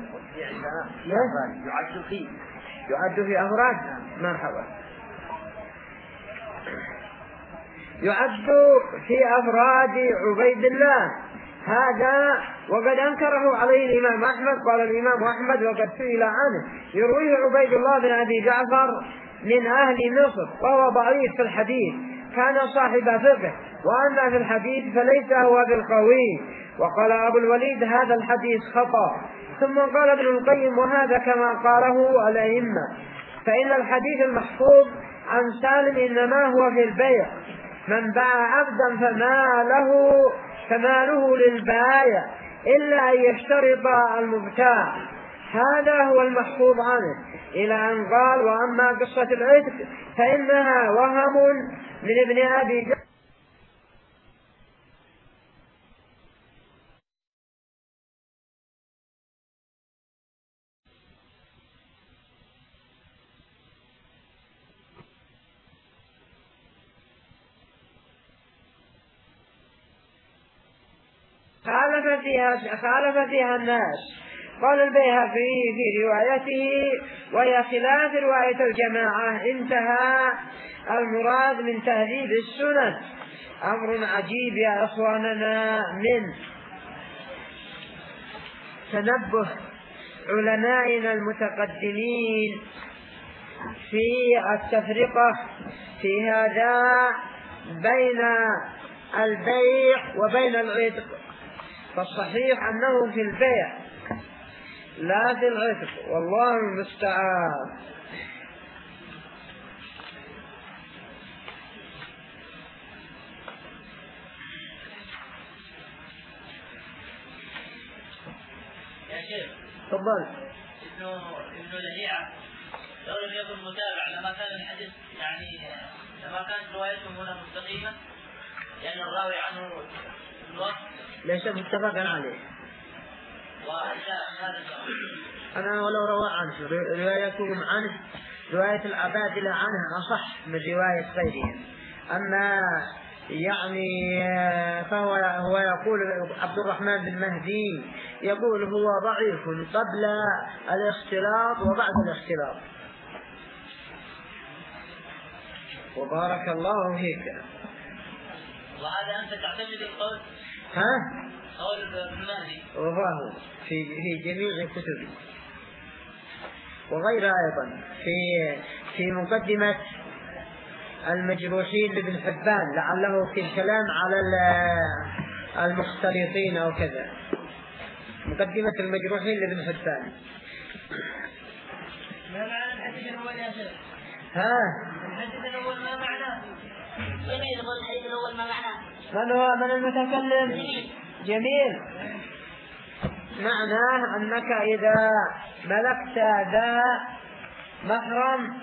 يعد في أفراد مرحبا يعد في أفراد عبيد الله هذا وقد أنكره عليه الإمام أحمد. قال الإمام أحمد وقد سئل عنه يرويه عبيد الله بن أبي جعفر من أهل مصر وهو ضعيف في الحديث كان صاحب فقه، وأما في الحديث فليس هو بالقوي. وقال أبو الوليد هذا الحديث خطأ. ثم قال ابن القيم وهذا كما قاله الأئمة، فإن الحديث المحفوظ عن سالم إنما هو في البيع، من باع عبدا فماله للبائع إلا أن يشترط المبتاع، هذا هو المحفوظ عنه، إلى أن قال وأما قصة العتق فإنها وهم من ابن أبي جعفر. خالف فيها الناس. قال البيهقي في روايته وهي خلاف رواية الجماعة انتهى المراد من تهذيب السنن. أمر عجيب يا أخواننا من تنبه علمائنا المتقدمين في التفرقة في هذا بين البيع وبين العتق، فالصحيح أنه في البيع لا في العتق، والله المستعان. تفضل. ابن لهيعة لو لم يكن متابع لما كان الحديث يعني لما كانت روايته هنا مستقيمة، لأن الراوي عنه الوقت ليس متفقا عليه. أنا ولو روى عنه روايتهم عنه رواية العبادلة عنه أصح من رواية غيرهم. أما يعني فهو يقول عبد الرحمن بن مهدي يقول هو ضعيف قبل الاختلاط وبعد الاختلاط. وبارك الله فيك. وهذا أنت تعتمد القول؟ قول ابن مهدي. وهو في جميع كتبه وغيرها أيضا في مقدمة المجروحين لابن حبان، لعله في الكلام على المختلطين أو كذا. مقدمة المجروحين لابن حبان. ما معنى الحديث الأول يا شيخ؟ الحديث الأول ما معناه؟ جميل. يقول الحديث الأول ما معناه؟ من المتكلم؟ جميل. معناه أنك إذا ملكت ذا محرم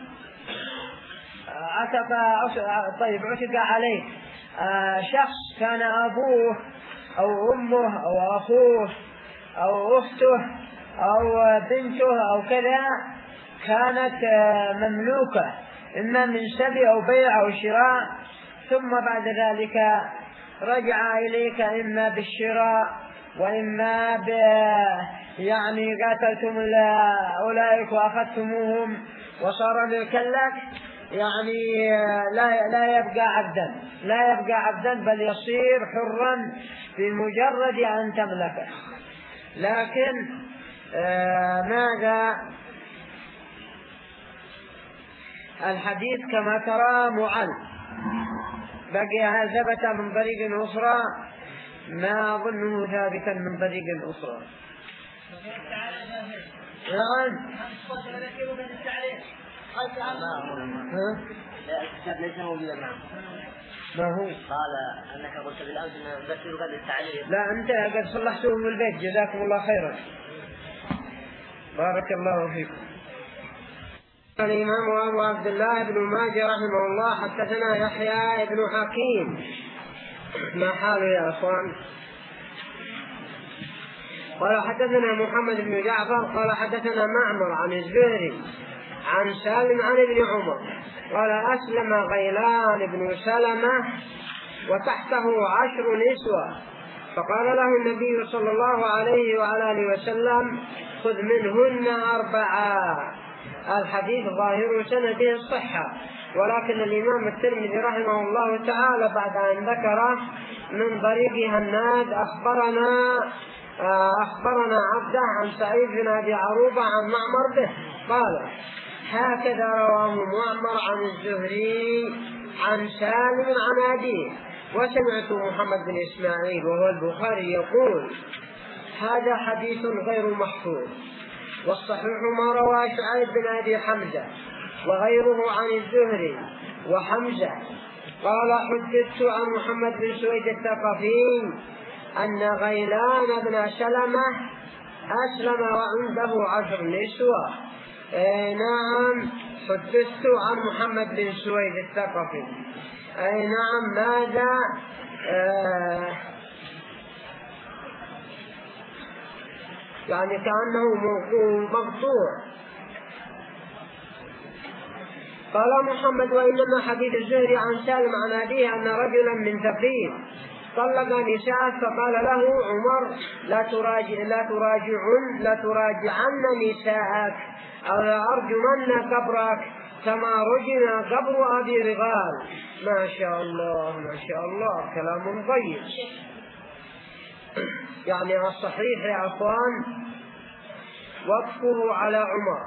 عتق عليك شخص كان أبوه أو أمه أو أخوه أو أخته أو بنته أو كذا، كانت مملوكة إما من سبي أو بيع أو شراء، ثم بعد ذلك رجع إليك إما بالشراء وإما يعني قاتلتم أولئك وأخذتموهم وصار ملكا لك، يعني لا يبقى عبدا بل يصير حرا بمجرد أن تملكه. لكن ماذا الحديث كما ترى معل، بقي هل ثبت من طريق أخرى؟ ما أظنه ثابتا من طريق أخرى. ليس موجودا معه. ما هو؟ قال أنك قلت بالأمس أن بس يقدر التعليل. لا أنت قد صلحته من البيت، جزاكم الله خيرا. بارك الله فيكم. الإمام أبو عبد الله بن ماجه رحمه الله حدثنا يحيى بن حكيم. ما حاله يا أخوان؟ قال حدثنا محمد بن جعفر قال حدثنا معمر عن الزهري عن سالم عن ابن عمر قال أسلم غيلان بن سلمة وتحته 10 نسوة، فقال له النبي صلى الله عليه وعلى آله وسلم خذ منهن 4. الحديث ظاهر سنده الصحة، ولكن الإمام الترمذي رحمه الله تعالى بعد أن ذكر من طريق هناد أخبرنا عبده عن سعيد بن أبي عروبة عن معمر به قال هكذا رواه معمر عن الزهري عن سالم عن أبيه. وسمعت محمد بن إسماعيل وهو البخاري يقول هذا حديث غير محفوظ، والصحيح ما رواه سعيد بن أبي حمزة وغيره عن الزهري وحمزة قال حدثت عن محمد بن سويد الثقفي أن غيلان بن سلمة أسلم وعنده 10 نسوة. نعم حدثت عن محمد بن سويد الثقفي. نعم ماذا يعني كأنه مقطوع. قال محمد وإنما حديث الزهري عن سالم عن أبيه أن رجلا من ثقيف طلق نساء فقال له عمر لا تراجعن نساءك أو لا أرجمن قبرك كما رجم قبر أبي رغال. ما شاء الله كلام طيب. يعني الصحيح يا أخوان وقفه على عمر،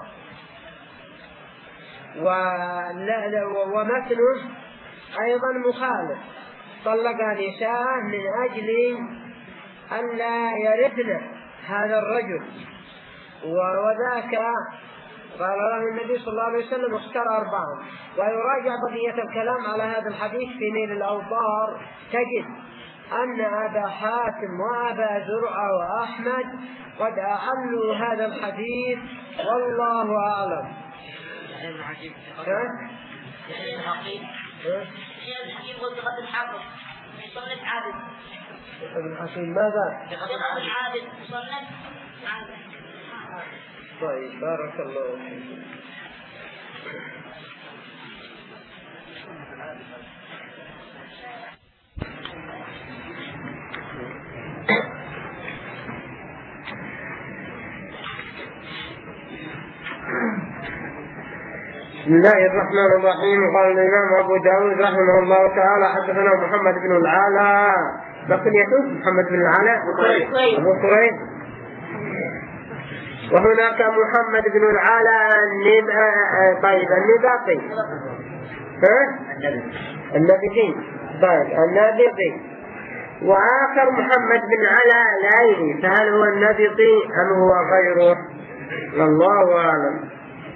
ومثله أيضا مخالف، طلق نساء من أجل أن لا يرثن هذا الرجل، وذاك قال له النبي صلى الله عليه وسلم اختر 4. ويراجع بقية الكلام على هذا الحديث في نيل الأوطار، تجد أن أبا حاتم وأبا زرعة وأحمد قد أعلوا هذا الحديث، والله أعلم. ابن حكيم ماذا؟ طيب بارك الله فيك. بسم الله الرحمن الرحيم. قال الإمام أبو داود رحمه الله تعالى حدثنا محمد بن العلاء، بقيته محمد بن العلاء أبو كريب، وهناك محمد بن العلاء النباقي النبي، طيب النبي، وآخر محمد بن علاء الأيلي، فهل هو النبي أم هو غيره؟ الله أعلم.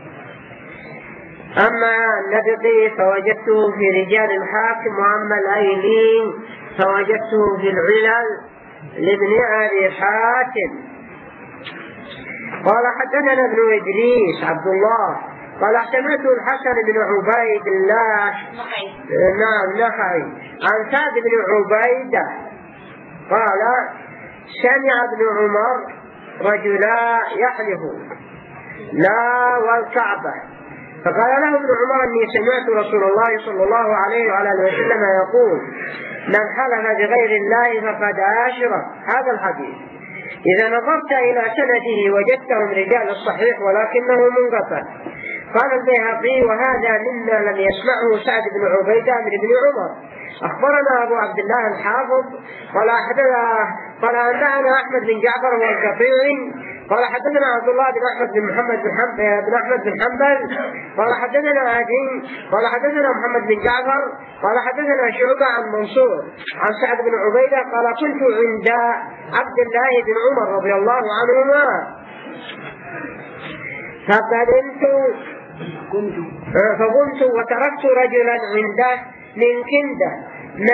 أما النبي فوجدته في رجال الحاكم، وأما الأيلي فوجدته في العلل لابن أبي حاتم. قال حدثنا ابن إدريس عبد الله قال سمعت الحسن بن عبيد الله نخعي عن سعد بن عبيدة قال سمع ابن عمر رجلا يحلف لا والكعبة، فقال له ابن عمر اني سمعت رسول الله صلى الله عليه وعلى اله وسلم يقول من حلف بغير الله فقد أشرك. هذا الحديث إذا نظرت إلى سنده وجدته من رجال الصحيح ولكنه منقطع. قال البيهقي وهذا مما لم يسمعه سعد بن عبيدة من ابن عمر. أخبرنا أبو عبد الله الحافظ قال أنبأنا أحمد بن جعفر والقطيعي قال حدثنا عبد الله بن أحمد بن محمد بن أحمد بن حنبل قال حدثنا عدي قال حدثنا محمد بن جعفر قال حدثنا شعبة عن منصور عن سعد بن عبيدة قال كنت عند عبد الله بن عمر رضي الله عنهما فقمت وتركت رجلا عنده من كندة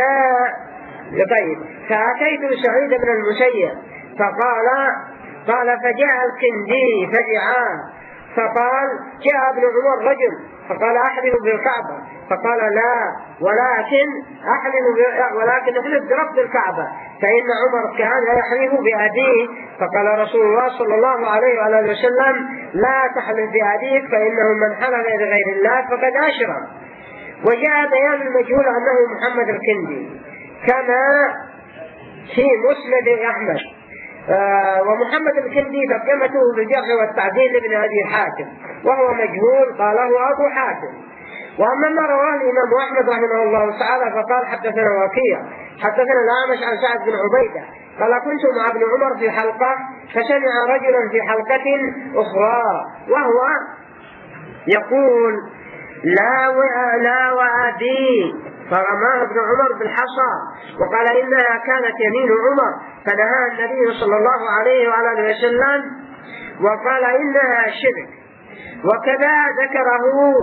فأتيت سعيد بن المسيب قال فجاء الكندي فجعان، فقال جاء ابن عمر رجل فقال أحلف بالكعبة، فقال لا ولكن أحلف برب الكعبة، فإن عمر كان يحلف بأبيه. فقال رسول الله صلى الله عليه وآله وسلم لا تحلف بأبيك فإنه من حلف بغير الله فقد أشرك. وجاء بيان المجهول أنه محمد الكندي كما في مسند أحمد. ومحمد الكندي ترجمته بالجرح والتعديل لابن أبي حاتم وهو مجهول قاله أبو حاتم. وأما ما رواه الإمام أحمد رحمه الله تعالى فقال حدثنا وكيع حدثنا الأعمش عن سعد بن عبيدة قال كنت مع ابن عمر في حلقة فسمع رجلا في حلقة أخرى وهو يقول لا وأبي، فرماه ابن عمر بالحصى وقال إنها كانت يمين عمر، فنهى النبي صلى الله عليه وآله وسلم وقال إنها شرك. وكذا ذكره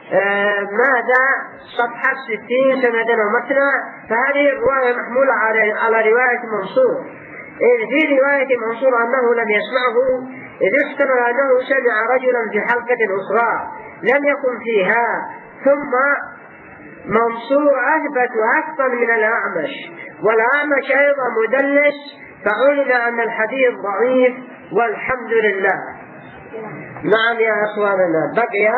صفحة 60 سندا ومتنا. فهذه الرواية محمولة على رواية منصور، في رواية منصور أنه لم يسمعه، إذ يحتمل أنه سمع رجلا في حلقة أخرى لم يكن فيها. ثم منصور أثبت أكثر من الأعمش، والأعمش أيضا مدلس، فعلم أن الحديث ضعيف والحمد لله. نعم يا أخواننا، بقي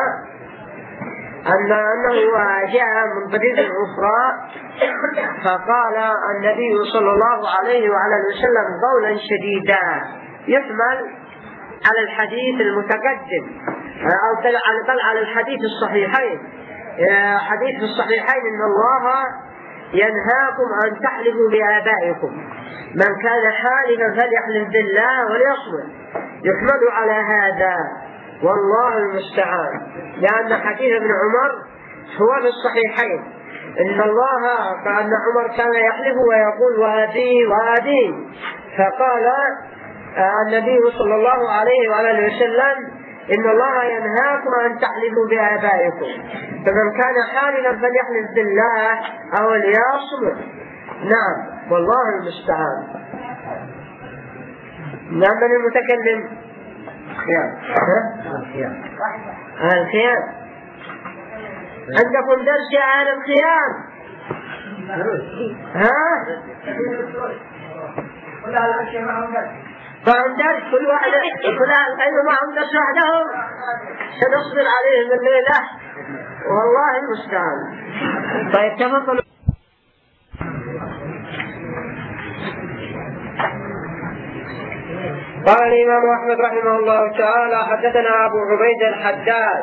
أنه جاء من طريق أخرى فقال النبي صلى الله عليه وعلى وسلم قولا شديدا يحمل على الحديث المتقدم أو بل على الحديث الصحيحين. حديث في الصحيحين إن الله ينهاكم أن تحلفوا بآبائكم، من كان حالفا فليحلف بالله وليصمت، يحمد على هذا والله المستعان، لأن حديث ابن عمر هو في الصحيحين إن الله كأن عمر كان يحلف ويقول وهذه وهذه، فقال النبي صلى الله عليه وآله وسلم إن الله ينهاكم أن تحلفوا بآبائكم، فمن كان حالفا فليحلف بالله أو ليصمت. نعم والله المستعان. نعم من المتكلم؟ الخيام. عندكم درس يا أهل الخيام؟ ها؟ معهم درس كل واحد كل أهل معهم درس وحدهم، سنصبر عليهم الليلة والله المستعان. طيب تفضلوا. قال الإمام أحمد رحمه الله تعالى حدثنا أبو عبيد الحداد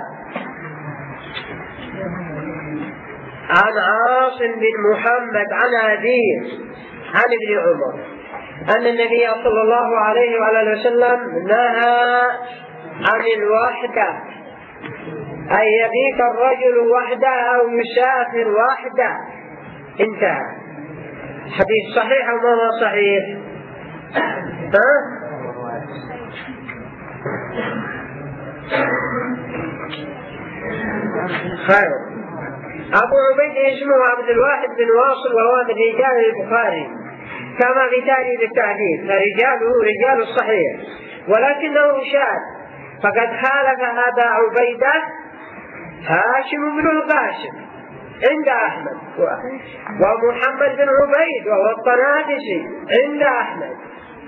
عن عاصم بن محمد عن أبيه عن ابن عمر أن النبي صلى الله عليه وآله وسلم نهى عن الوحدة، أن يبيت الرجل وحده أو يسافر وحده. انتهى. حديث صحيح أو ما صحيح؟ خير. أبو عبيد اسمه عبد الواحد بن واصل وهو من رجال البخاري كما في تاريخ التحديث، فرجاله رجال الصحيح ولكنه شاذ، فقد خالف هذا عبيدة هاشم بن القاسم عند أحمد، ومحمد بن عبيد وهو الطنافسي عند أحمد،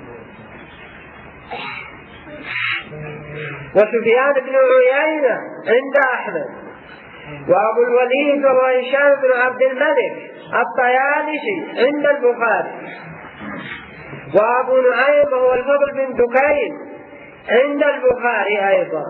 وسفيان بن عيينة عند أحمد، وأبو الوليد وهو هشام بن عبد الملك الطيالسي عند البخاري، وأبو نعيم وهو الفضل بن دكين عند البخاري أيضا،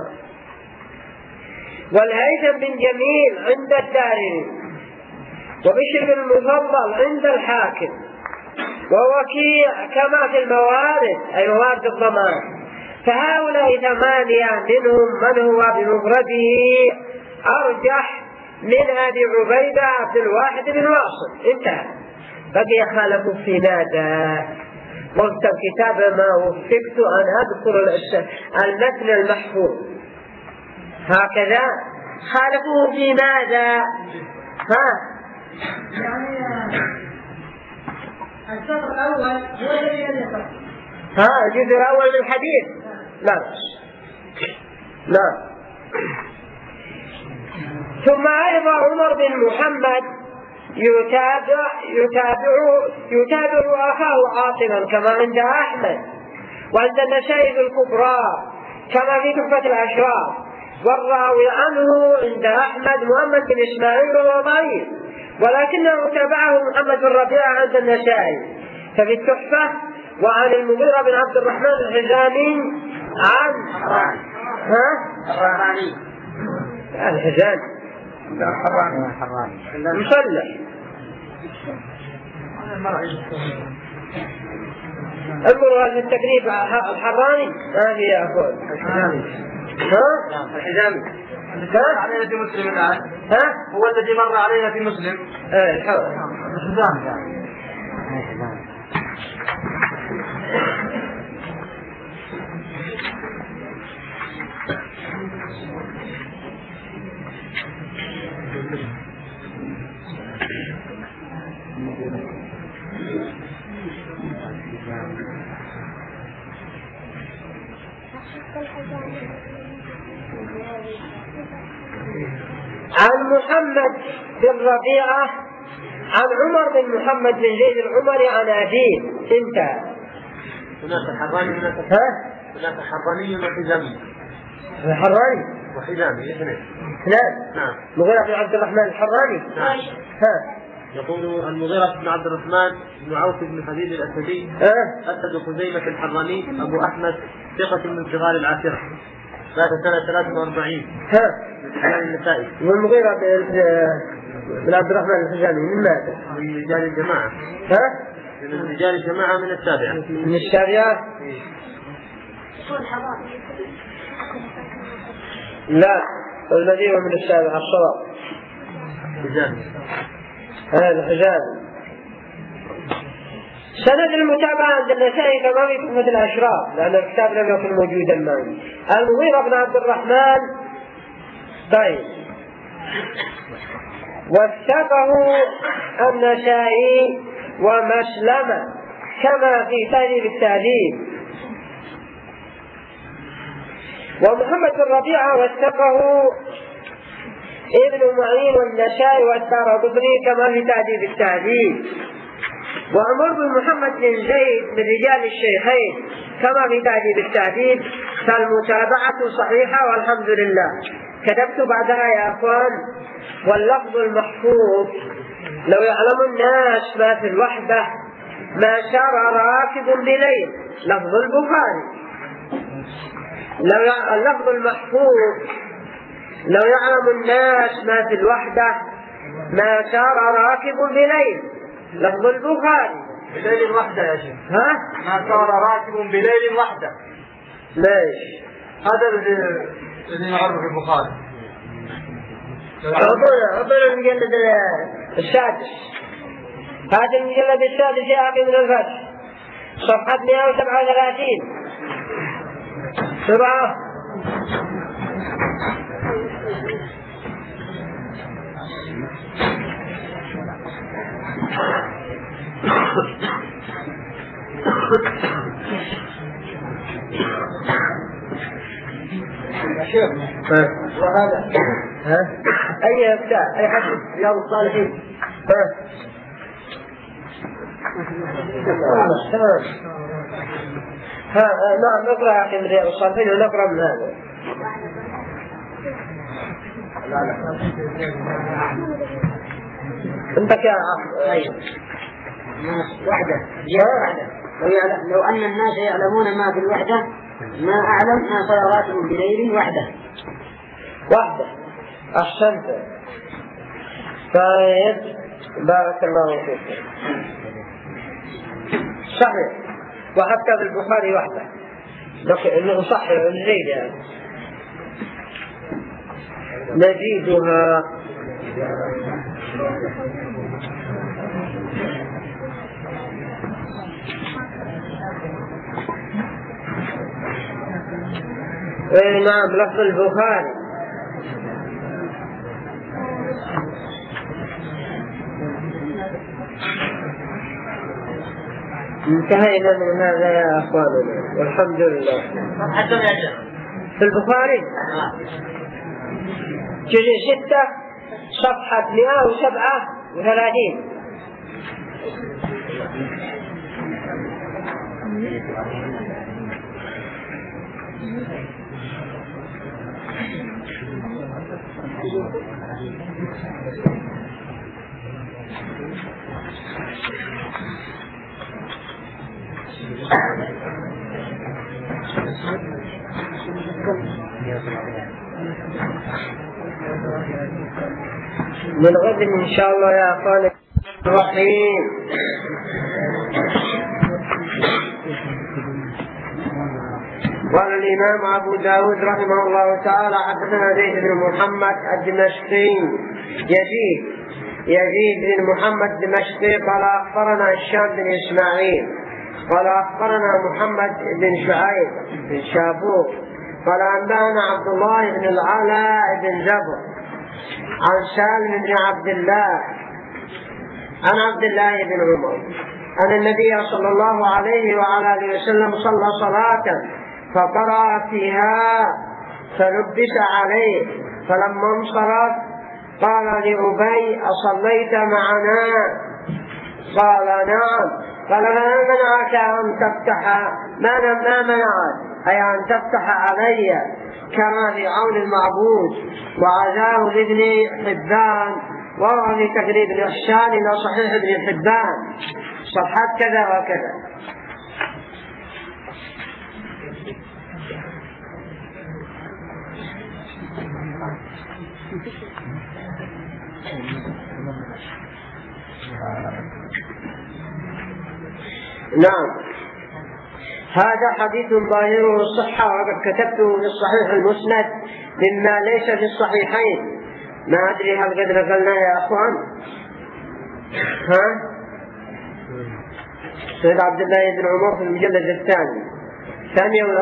والهيثم بن جميل عند الدارمي، وبشر بن المفضل عند الحاكم، ووكيع كما في الموارد أي موارد الضمان. فهؤلاء 8 منهم من هو بمفرده أرجح من أبي عبيدة عبد الواحد بن واصل. انتهى. بقي خالفوا في ماذا؟ واكتب كتاب ما وفقت أن أذكر المتن المحفوظ. هكذا خالفوه في ماذا؟ الشطر الأول هو الذي لم يصح. الجزء الأول من الحديث. لا. ثم أيضا عمر بن محمد يتابع أخاه عاصما كما عند أحمد، وعند النسائي في الكبرى كما في تحفة الأشراف، والراوي عنه عند أحمد محمد بن إسماعيل وهو ضعيف، ولكنه تابعه محمد بن ربيعة عند النسائي ففي التحفة. وعن المغيرة بن عبد الرحمن الحزامي عن الحزامي مصلح المرغى في التقريب الحراني ما هي يا أخوان الحزامي علينا في مسلم الآن هو الذي مر علينا في مسلم الحزامي. عن محمد بن ربيعة عن عمر بن محمد بن زيد العمري عن أبيه. انتهى. هناك حراني هناك حراني وحزامي. الحراني وحزامي اثنين. نعم. مغيرة بن عبد الرحمن الحراني. نعم. يقول المغيرة بن عبد الرحمن بن عوف بن حبيب الأسدي أسد خزيمة الحراني أبو أحمد ثقة من صغار العاشرة مات سنة 43 من رجال النسائي. والمغيرة بن عبد الرحمن الحزامي من ماذا؟ من رجال الجماعة. من رجال الجماعة من السابعة. من السابعة. لا، الذي هو من الشارع الصواب هذا الحجاز. سند المتابعة عند النسائي كما في تحفة الأشراف، لأن الكتاب لم يكن موجودا معي. المغيرة بن عبد الرحمن طيب، وثقه النسائي ومسلمة كما في تهذيب التهذيب. ومحمد بن ربيعة وثقه ابن معين والنسائي والدارقطني كما في تهذيب التهذيب. وعمر بن محمد بن زيد من رجال الشيخين كما في تهذيب التهذيب، فالمتابعة صحيحة والحمد لله. كتبت بعدها يا أخوان: واللفظ المحفوظ لو يعلم الناس ما في الوحدة ما سار راكب بليل. لفظ البخاري. اللفظ المحفوظ لو يعلم الناس ما في الوحدة ما سار راكب بليل. لفظ البخاري. بليل وحده يا شيخ. ها؟ ما سار راكب بليل وحده. ليش؟ هذا الذي نعرفه في البخاري. عطونا المجلد السادس. هذا المجلد السادس يا أخي من الفتح، صفحة 137 سبعة. وهذا أي كتاب أي حديث رياض الصالحين. نعم نقرأ يا أخي من رياض الصالحين ونقرأ من هذا. انت يا وحدة لو أن الناس يعلمون ما في الوحدة ما أعلم ما صلواتهم بليل وحدة. أحسنت. طيب بارك الله فيك. صحيح، وحتى في البخاري وحده انه صحيح نزيد يعني نزيدها. نعم لفظ البخاري. انتهينا من هذا يا أخواننا والحمد لله. في البخاري جزء 6 صفحة 137. من غد إن شاء الله يا أخواني الرحيم. قال الإمام أبو داود رحمه الله تعالى: حدثنا زيد بن محمد الدمشقي يزيد بن محمد الدمشقي قال أخبرنا هشام بن إسماعيل قال أخبرنا محمد بن شعيب بن شابور قال أنبأنا عبد الله بن العلاء بن جبر عن سالم بن عبد الله عن عبد الله بن عمر أن النبي صلى الله عليه وعلى آله وسلم صلى صلاة فقرأ فيها فلبس عليه، فلما انصرف قال لأبي: أصليت معنا؟ قال: نعم. قال: ما منعك أن تفتح؟ ما منعك أي أن تفتح علي كما في عون المعبود. وعزاه لابن حبان وهو في تقريب الإحسان إلى صحيح ابن حبان صفحات كذا وكذا. نعم. هذا حديث ظاهره الصحة، وقد كتبته في الصحيح المسند مما ليس في الصحيحين. ما أدري هل قد نقلنا يا أخوان؟ ها؟ سيد عبد الله بن عمر في المجلد الثاني أو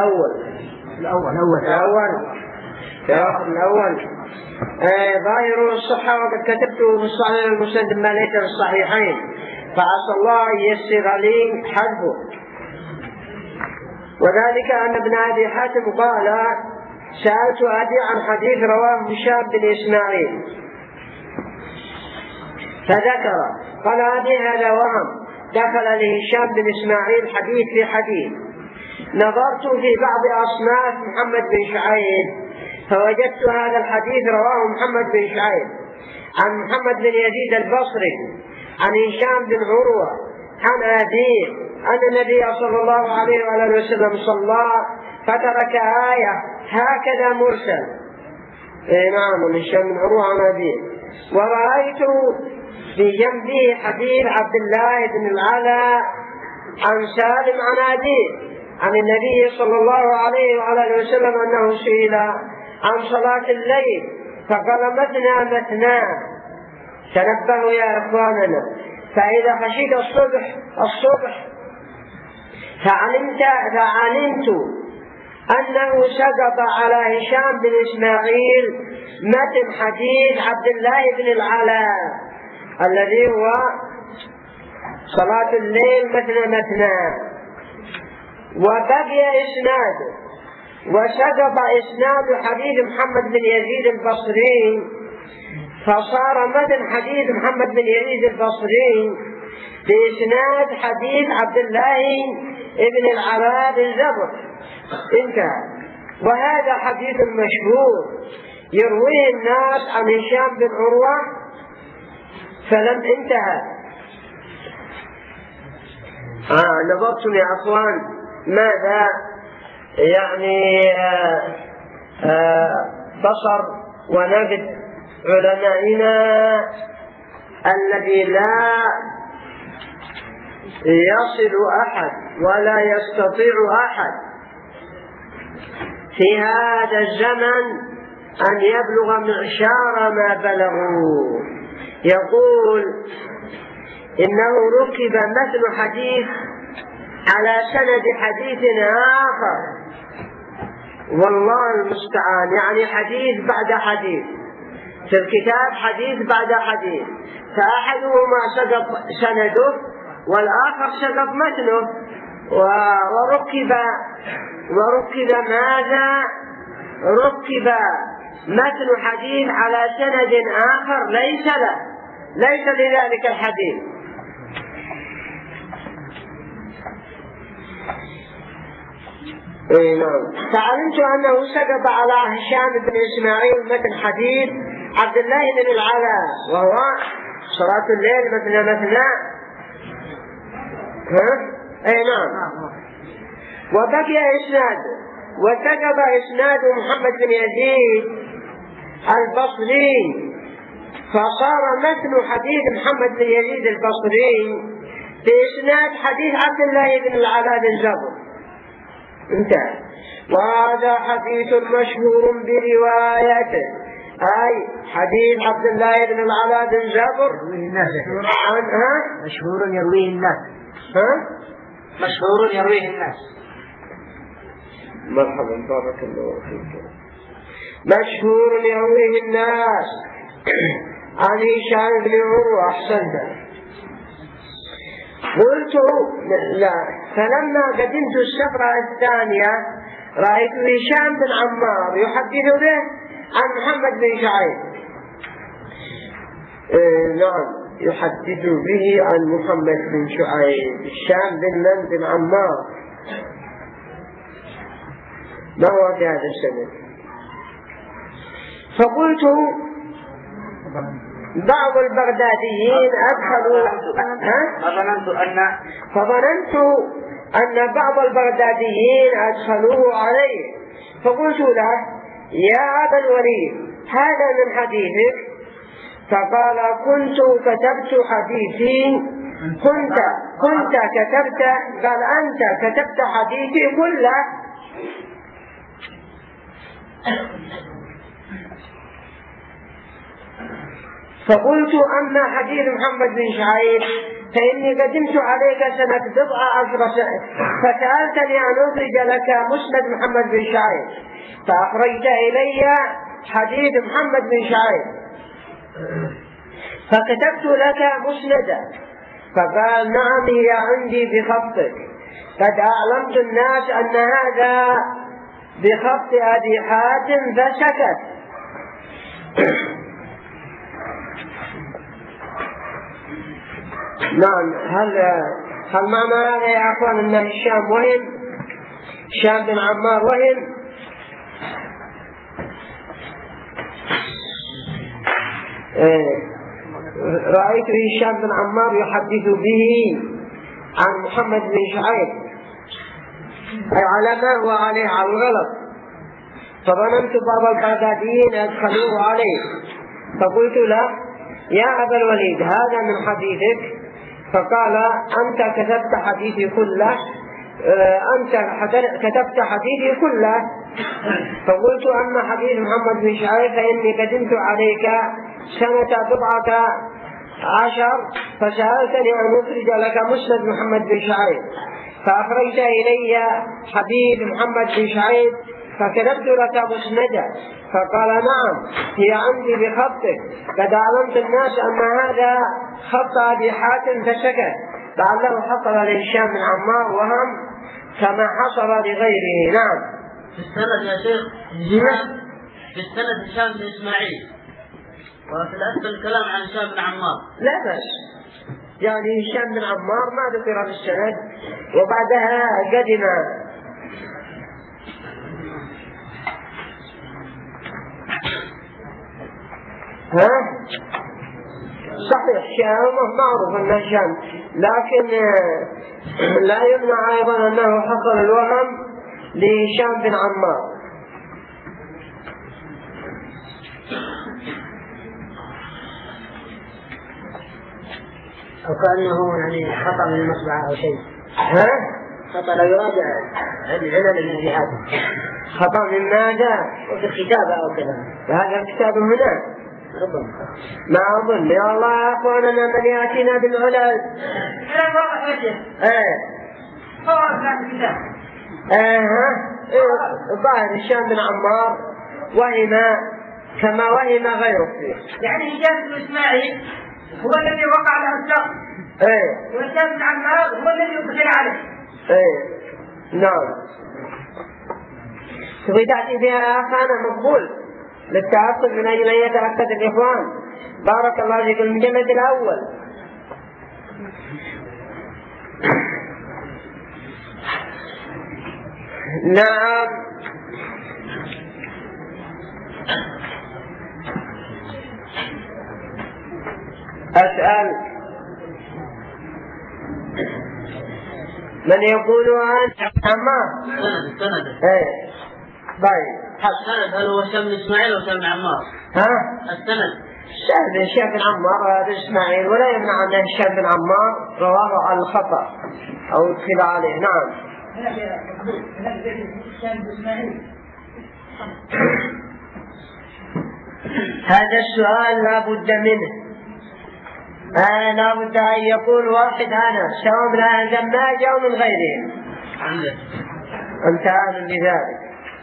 الأول ظاهره الصحة، وقد كتبته في الصحيح المسند مما ليس في الصحيحين، فعسى الله أن ييسر لي حذفه. وذلك أن ابن أبي حاتم قال: سألت أبي عن حديث رواه هشام بن إسماعيل فذكر، قال أبي هذا وهم، دخل لهشام بن إسماعيل حديث في حديث. نظرت في بعض أصناف محمد بن شعيب فوجدت هذا الحديث رواه محمد بن شعيب عن محمد بن يزيد البصري عن هشام بن عروة عن أبيه أن النبي صلى الله عليه وآله وسلم صلى فترك آية هكذا مرسل. نعم، هشام بن عروة عن أبيه. ورأيت في جنبه حديث عبد الله بن العلا عن سالم عن أبيه عن النبي صلى الله عليه وآله وسلم أنه سئل عن صلاة الليل فقال: مثنى مثنى. تنبهوا يا إخواننا، فإذا خشيت الصبح فعلمت أنه سقط على هشام بن إسماعيل متن حديث عبد الله بن العلا الذي هو صلاة الليل مثنى مثنى، وبقي إسناده، وسقط إسناد حديث محمد بن يزيد البصري، فصار متن حديث محمد بن يزيد البصري بإسناد حديث عبد الله بن العلا بن زبر. انتهى. وهذا حديث مشهور يرويه الناس عن هشام بن عروة فلم انتهى. نظرتم يا أخوان ماذا يعني بصر ونقد علمائنا الذي لا يصل أحد ولا يستطيع أحد في هذا الزمن أن يبلغ معشار ما بلغوا. يقول إنه ركب مثل حديث على سند حديث آخر، والله المستعان، يعني حديث بعد حديث في الكتاب، حديث بعد حديث، فأحدهما سقط سنده والآخر سقط متنه، وركب ماذا؟ ركب متن حديث على سند آخر ليس لذلك الحديث. نعم. فعلمت أنه سقط على هشام بن إسماعيل متن حديث عبد الله بن العلا وهو صلاة الليل مثنى مثنى. نعم. وبقي إسناد، وسقط إسناد محمد بن يزيد البصري، فصار متن حديث محمد بن يزيد البصري بإسناد حديث عبد الله بن العلا بن زبر. انتهى. وهذا حديث مشهور بروايته، أي حديث عبد الله بن العلا بن زبر مشهور يرويه الناس. مشهور يرويه الناس. مرحبا، بارك الله فيك. مشهور يرويه الناس عن هشام بن عروة. أحسنت. قلت لا. فلما قدمت السفرة الثانية رأيت هشام بن عمار يحدث به عن محمد بن شعيب. نعم، يحدث به عن محمد بن شعيب. هشام بن عمار ما هو في هذا السند؟ فقلت بعض البغداديين أدخلوا فظننت أن بعض البغداديين أدخلوه عليه، فقلت له: يا أبا الوليد، هذا من حديثك؟ فقال: كنت كتبت حديثي، كنت كنت كتبت، قال أنت كتبت حديثي كله. فقلت أما حديث محمد بن شعيب فإني قدمت عليك سنة 19 سنة فسألتني أن أخرج لك مسند محمد بن شعيب فأخرجت إلي حديث محمد بن شعيب فكتبت لك مسندا. فقال نعم هي عندي بخطك، قد أعلمت الناس أن هذا بخط أبي حاتم فسكت. نعم. هل معنى هذا يا أخوان أن هشام وهم؟ هشام بن عمار وهم؟ رأيت هشام بن عمار يحدث به عن محمد بن شعيب أي على ما هو عليه على الغلط، فظننت بعض البغداديين أدخلوه عليه فقلت له يا أبا الوليد هذا من حديثك؟ فقال أنت كتبت حديثي كله، أنت كتبت حديثي كله. فقلت أما حديث محمد بن شعيب فإني قدمت عليك سنة 17 فسألتني أن أخرج لك مسند محمد بن شعيب فأخرجت إلي حديث محمد بن شعيب فكتبت لك مسندا. فقال نعم هي عندي بخطك، قد علمت الناس أن هذا خط أبي حاتم فسكت، لعله حصل لهشام بن عمار وهم كما حصل لغيره. نعم. في السند يا شيخ في السند هشام بن إسماعيل، وفي الأسفل الكلام عن هشام بن عمار. لا بس يعني هشام بن عمار ما ذكر في السند وبعدها قدم صحيح معروف أنه هشام، لكن لا يمنع أيضا أنه حصل الوهم لهشام بن عمار. أو كأنه يعني خطأ من المطبعة أو شيء. خطأ لا يراجع العلل الذي خطأ من ماذا؟ وفي الكتابة أو كذا. هذا الكتاب هنا ربما ما أظن. يا الله يا أخواننا من يأتينا بالعلل. الظاهر هشام بن عمار وهم كما وهم غيره فيه. يعني هشام بن إسماعيل هو الذي وقع له الشخص، وهشام بن عمار هو الذي أدخل عليه. نعم. تبغي تأتي بها يا أخانا مقبول للتعصب من أجل أن يتأكد الإخوان. بارك الله فيك. المجلد الأول. نعم. أسأل من يقول عن عمار؟ السند. طيب. السند هل هو هشام بن إسماعيل أو هشام بن عمار؟ السند. هشام بن عمار هذا إسماعيل، ولا يمنع أن هشام بن عمار رواه على الخطأ أو ادخل عليه. نعم. هذا السؤال لا بد منه. لا بد أن يقول واحد أنا سواء من أهل دماج أو من غيرهم. أنت أعلم بذلك.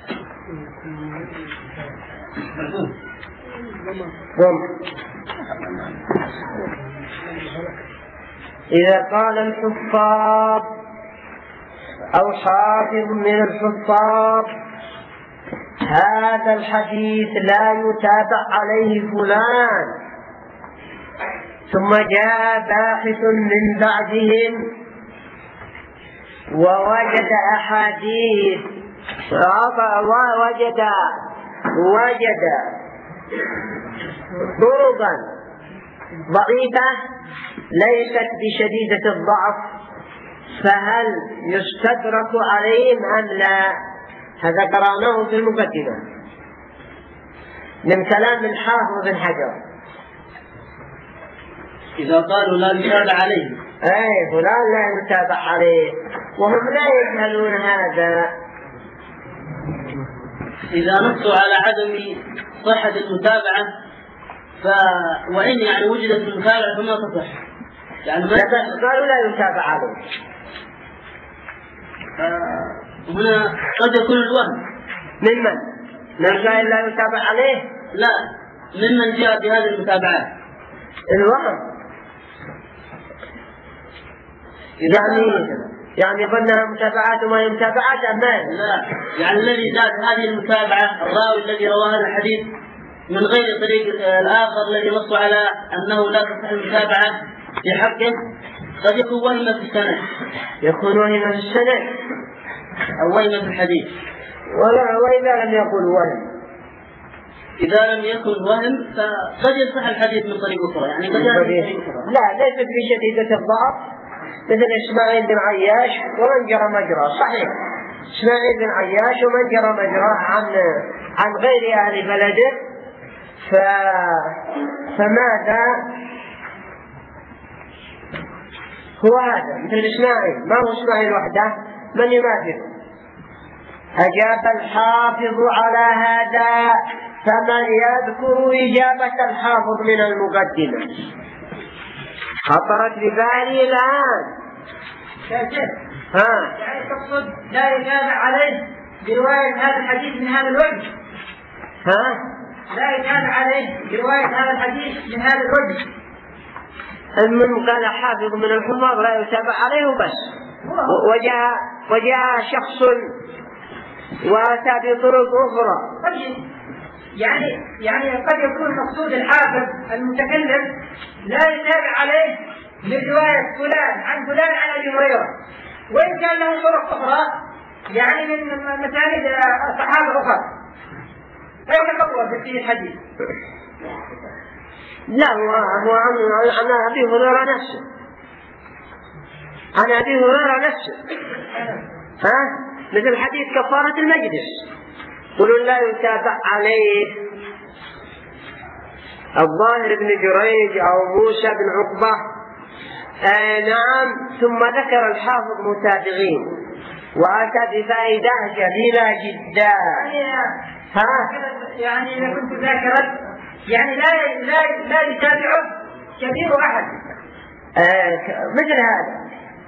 إذا قال الحفاظ أو حافظ من الحفاظ هذا الحديث لا يتابع عليه فلان، ثم جاء باحث من بعدهم ووجد أحاديث وجد طرقا ضعيفة ليست بشديدة الضعف، فهل يستدرك عليهم أم لا؟ هذا قرأناه في المقدمة من كلام الحافظ بن حجر. إذا قالوا لا يتابع عليهم أي فلان لا يتابع عليه، وهم لا يجهلون هذا. إذا نصوا على عدم صحة المتابعة وإن يعني وجدت المتابعة فما تصح، يعني قالوا لا يتابع عليه. هنا قد يكون الوهم من قال لا يتابع عليه؟ لا، ممن جاء بهذه المتابعات الوهم، يعني ظنها متابعات وما هي متابعات أمان. لا، يعني الذي زاد هذه المتابعة الراوي الذي روى هذا الحديث من غير طريق الآخر الذي نص على أنه لا تصح المتابعة في حقه، قد يكون وهم في السند، يكون وهم في السند أو وهم في الحديث. وإذا لم يكن وهم، إذا لم يكن وهم فقد يصح الحديث من طريق أخرى، يعني قد لا ليست بشديدة الضعف مثل إسماعيل بن عياش ومن جرى مجرى. صحيح إسماعيل بن عياش ومن جرى مجرى عن غير أهل بلده، فماذا هو هذا مثل إسماعيل؟ ما هو إسماعيل وحده، من يماثل؟ أجاب الحافظ على هذا، فمن يذكر إجابة الحافظ من المقدمة؟ خطرت ببالي الآن. يعني تقصد لا يتابع عليه برواية هذا الحديث من هذا الوجه؟ لا يتابع عليه برواية هذا الحديث من هذا الوجه. من قال حافظ من الحفاظ لا يتابع عليه وبس، وجاء شخص وأتى بطرق أخرى. يعني قد يكون مقصود الحافظ المتكلم لا يتابع عليه من رواية فلان عن فلان عن أبي هريرة، وإن كان له طرق أخرى يعني من مسانيد صحابة أخرى فيتقوى في الحديث. لا، هو عن أبي هريرة نفسه، عن أبي هريرة نفسه. مثل حديث كفارة المجلس، قل لا يتابع عليه الظاهر بن جريج أو موسى بن عقبة. نعم. ثم ذكر الحافظ متابعين وأتى بفائدة جميلة جدا. يعني إذا كنت ذاكرت يعني لا يتابعه كبير أحد. مثل هذا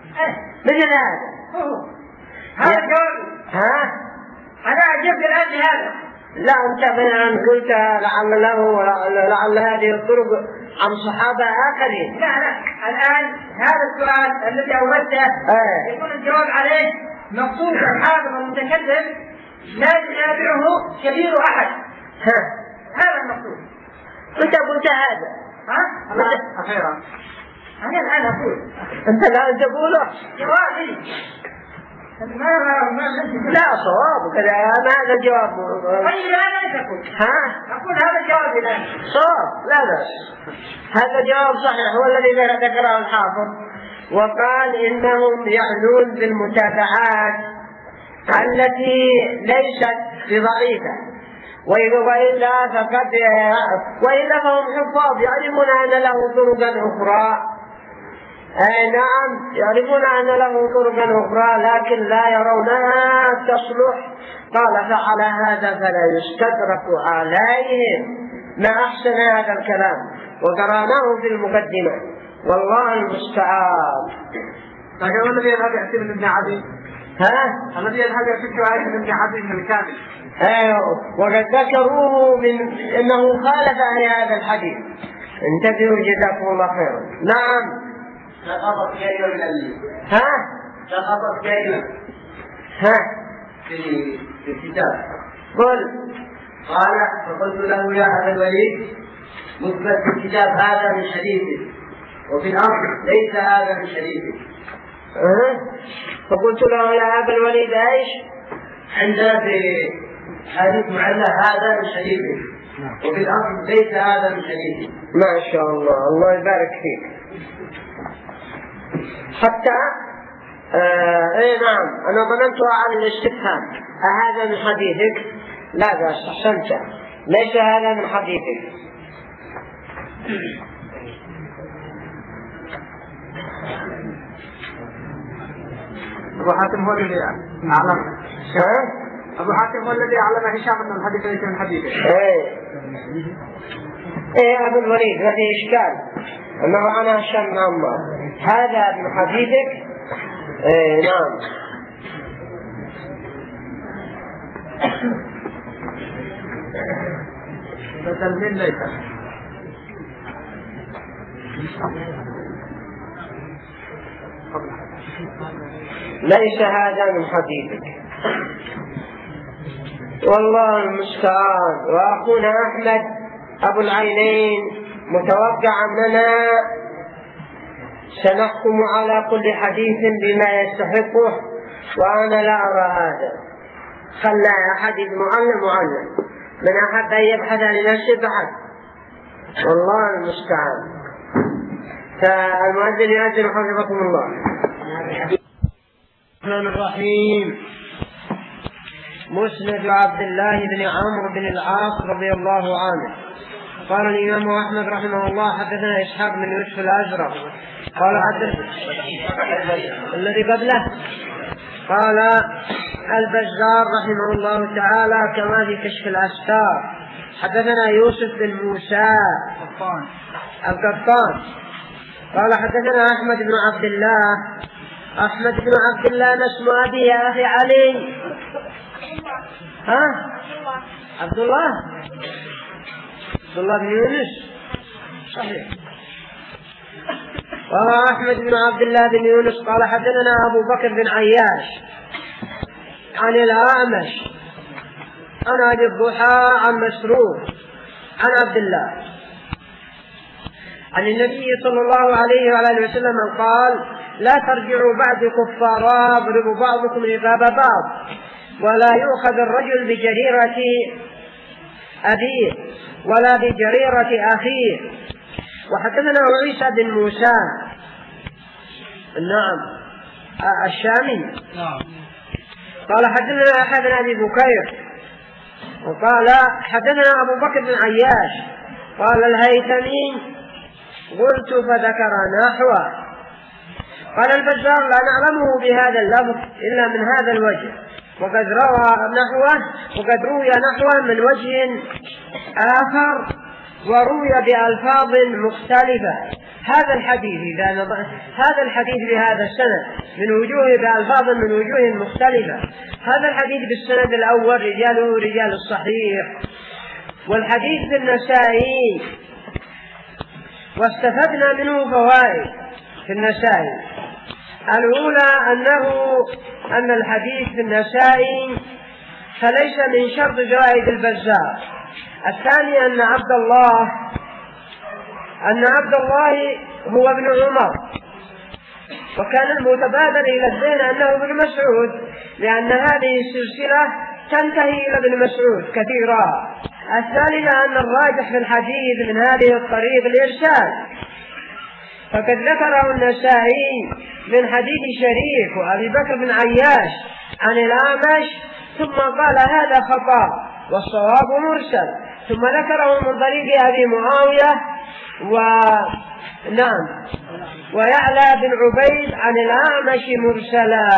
هذا الجواب. أنا أعجبت الآن بهذا. لا أنت الآن قلت لعل هذه الطرق عن صحابة آخرين. لا الآن هذا السؤال الذي أوردته يكون الجواب عليه مقصود الحافظ المتكلم لا يتابعه كبير أحد. هذا المقصود. أنت قلت هذا. أخيرا أنا الآن أقول. أنت الآن تقوله. جوابي. لا صواب كذا، هذا الجواب. طيب أنا أقول. أقول هذا الجواب الآن. صواب. لا هذا جواب صحيح، هو الذي ذكره الحافظ وقال إنهم يعنون بالمتابعات التي ليست بضعيفة، وإلا فهم حفاظ يعرفون أن له طرقا أخرى. نعم يعرفون أن له طرقا أخرى لكن لا يرونها تصلح. قال فعلى هذا فلا يستدرك عليهم. ما أحسن هذا الكلام وقرأناه في المقدمة، والله المستعان. لكن الذي يذهب يحسب ابن عدي، الذي يذهب يحسب ابن عدي من الكامل. وقد ذكروه من أنه خالف عن هذا الحديث. انتبهوا جزاكم الله خيرا. نعم. لخبط كلمة من لخبط كلمة في الكتاب. قال فقلت له يا أبا الوليد مثبت في الكتاب هذا من حديثه وفي الأصل ليس هذا من حديثه. فقلت له يا أبا الوليد ايش؟ عندنا في حديث معلّة هذا من حديثه وفي الأصل ليس هذا من حديثه. ما شاء الله يبارك فيك. حتى نعم أنا ظننتها عن الاستفهام أهذا من حديثك؟ لا بأس أحسنت، ليس هذا من حديثك. أبو حاتم هو الذي أعلم. أبو حاتم هو الذي أعلم هشام أن الحديث ليس من حديثه. إيه أبو الوليد هذه إشكال أنه أنا هشام بن عمار هذا من حديثك. نعم. فتلمين ليس هذا من حديثك والله المستعان. وأخونا أحمد أبو العينين متوقع أننا سنحكم على كل حديث بما يستحقه، وأنا لا أرى هذا. خلى حديث معلم من أحب أن يبحث لنفسه بحث، والله المستعان. فالمؤذن يؤذن حفظكم الله. الرحمن الرحيم. مسند عبد الله بن عمرو بن العاص رضي الله عنه قال الإمام أحمد رحمه الله حدثنا إسحاق بن يوسف الأزرق قال الذي قبله قال البزار رحمه الله تعالى كما في كشف الأستار حدثنا يوسف بن موسى القطان قال حدثنا أحمد بن عبد الله. أحمد بن عبد الله اسم أبي يا أخي علي. عبد الله بن يونس صحيح. قال أحمد بن عبد الله بن يونس قال حدثنا أبو بكر بن عياش عن الأعمش عن أبي الضحى عن مسروق عن عبد الله عن النبي صلى الله عليه وآله وسلم قال لا ترجعوا بعد كفارا يضرب بعضكم رقاب بعض ولا يؤخذ الرجل بجريرة أبيه ولا بجريرة أخيه. وحدثنا عيسى بن موسى نعم الشامي قال حدثنا أحد بن أبي بكير وقال حدثنا أبو بكر بن عياش قال الهيثمي قلت فذكر نحوه. قال البزار لا نعلمه بهذا اللفظ إلا من هذا الوجه وقد روي نحوه من وجه آخر وروي بألفاظ مختلفة. هذا الحديث بهذا السند من وجوه بألفاظ من وجوه مختلفة. هذا الحديث بالسند الأول رجاله رجال الصحيح والحديث بالنسائي واستفدنا منه فوائد في النسائي. الأولى أن الحديث في النسائي فليس من شرط زوائد البزار. الثاني أن عبد الله هو ابن عمر وكان المتبادل إلى الذهن أنه ابن مسعود لأن هذه السلسلة تنتهي إلى ابن مسعود كثيرا. الثالثة أن الراجح في الحديث من هذه الطريق الإرسال فقد ذكره النسائي من حديث شريك وأبي بكر بن عياش عن الأعمش ثم قال هذا خطأ والصواب مرسل ثم ذكره من طريق أبي معاوية ويعلى بن عبيد عن الأعمش مرسلا.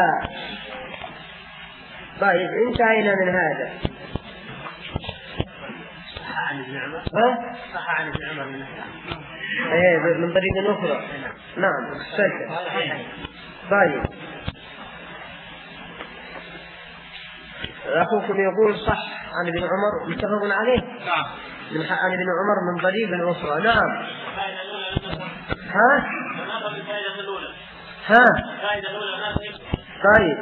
طيب انتهينا من هذا. صح عن ابن عمر من طريق أخرى. نعم طيب أخوكم يقول صح عن ابن عمر متفق عليه عن ابن عمر من طريق أخرى. نعم طيب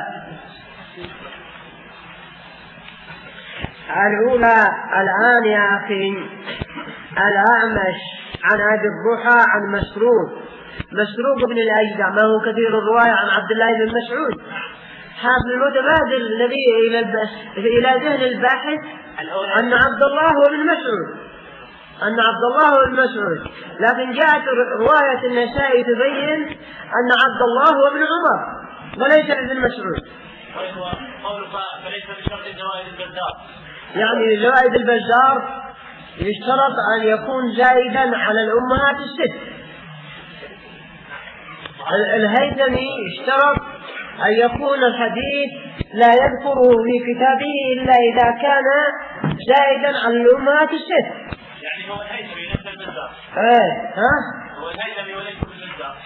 الأولى الآن يا أخي الأعمش عن أبي الضحى عن مسروق بن الأجدع ما هو كثير الرواية عن عبد الله بن مسعود. هذا المتبادل الذي إلى ذهن الباحث أن عبد الله هو ابن مسعود لكن جاءت رواية النسائي تبين أن عبد الله هو ابن عمر وليس ابن مسعود. قولك فليس بشرط زوائد البزار يعني زوائد البزار يشترط أن يكون زائدا على الأمهات الست. الهيثمي اشترط أن يكون الحديث لا يذكره في كتابه إلا إذا كان زائدا عن الأمهات الست. يعني هو الهيثمي نفس البزار. هو الهيثمي وليس بالبزار.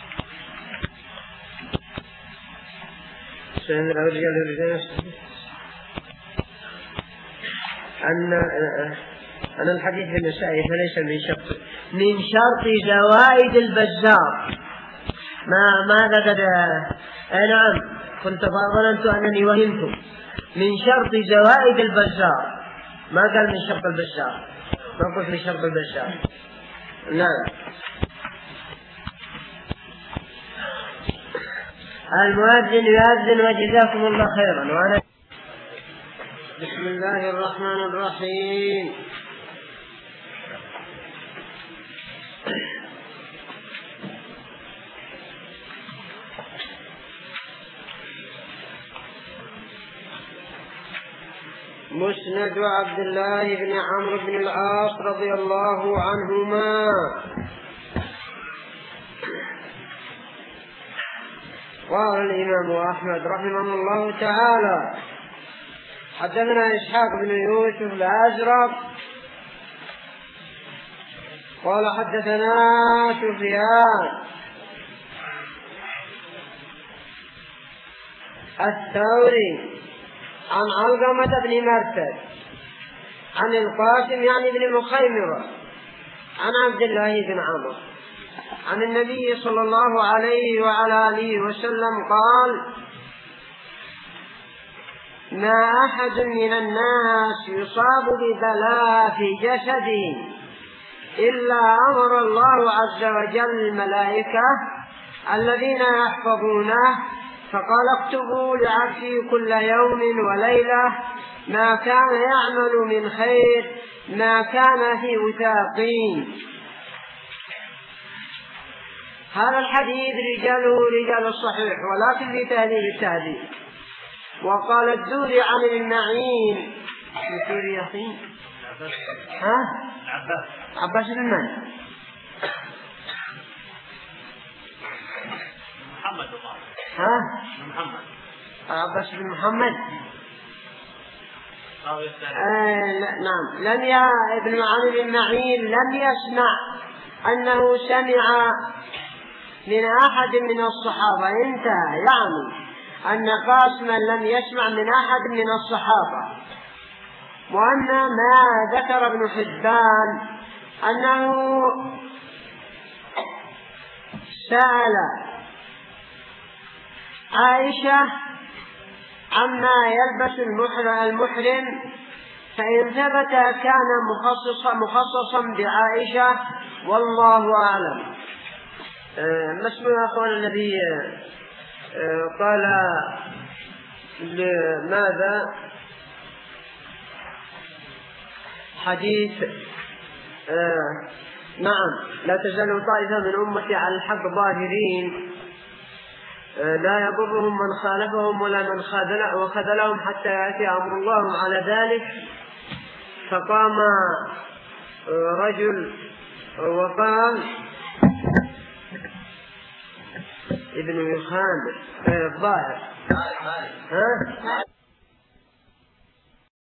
أن الحديث في النسائي فليس من شرط زوائد البزار. ماذا قد نعم كنت ظننت أنني وهمت. من شرط زوائد البزار، ما قال من شرط البزار، ما قلت من شرط البزار. نعم. المؤذن يؤذن وجزاكم الله خيرا. وأنا بسم الله الرحمن الرحيم. مسند عبد الله بن عمرو بن العاص رضي الله عنهما. قال الإمام أحمد رحمه الله تعالى: حدثنا إسحاق بن يوسف الأزرق قال حدثنا سفيان الثوري عن علقمة بن مرثد عن القاسم يعني بن مخيمرة عن عبد الله بن عمرو عن النبي صلى الله عليه وعلى آله وسلم قال: ما أحد من الناس يصاب ببلاء في جسده إلا أمر الله عز وجل الملائكة الذين يحفظونه فقال: اكتبوا لعبدي كل يوم وليلة ما كان يعمل من خير ما كان في وثاقين. هذا الحديث رجاله رجال الصحيح ولكن في تهذيب التهذيب. وقال الدوري عن المعين الدوري يا أخي عباس بن من؟ محمد عباس بن محمد. نعم. ابن عامر المعين لم يسمع أنه سمع من أحد من الصحابة. انتهى. يعني أن قاسما لم يسمع من أحد من الصحابة. وأن ما ذكر ابن حبان أنه سأل عائشة عما يلبس المحرم فإن ثبت كان مخصصا بعائشة والله أعلم. ما اسم أخوان الذي قال لماذا حديث نعم لا تزال طائفة من أمتي على الحق ظاهرين لا يضرهم من خالفهم ولا من وخذلهم حتى يأتي أمر الله على ذلك. فقام رجل وقال ابن يخان الظاهر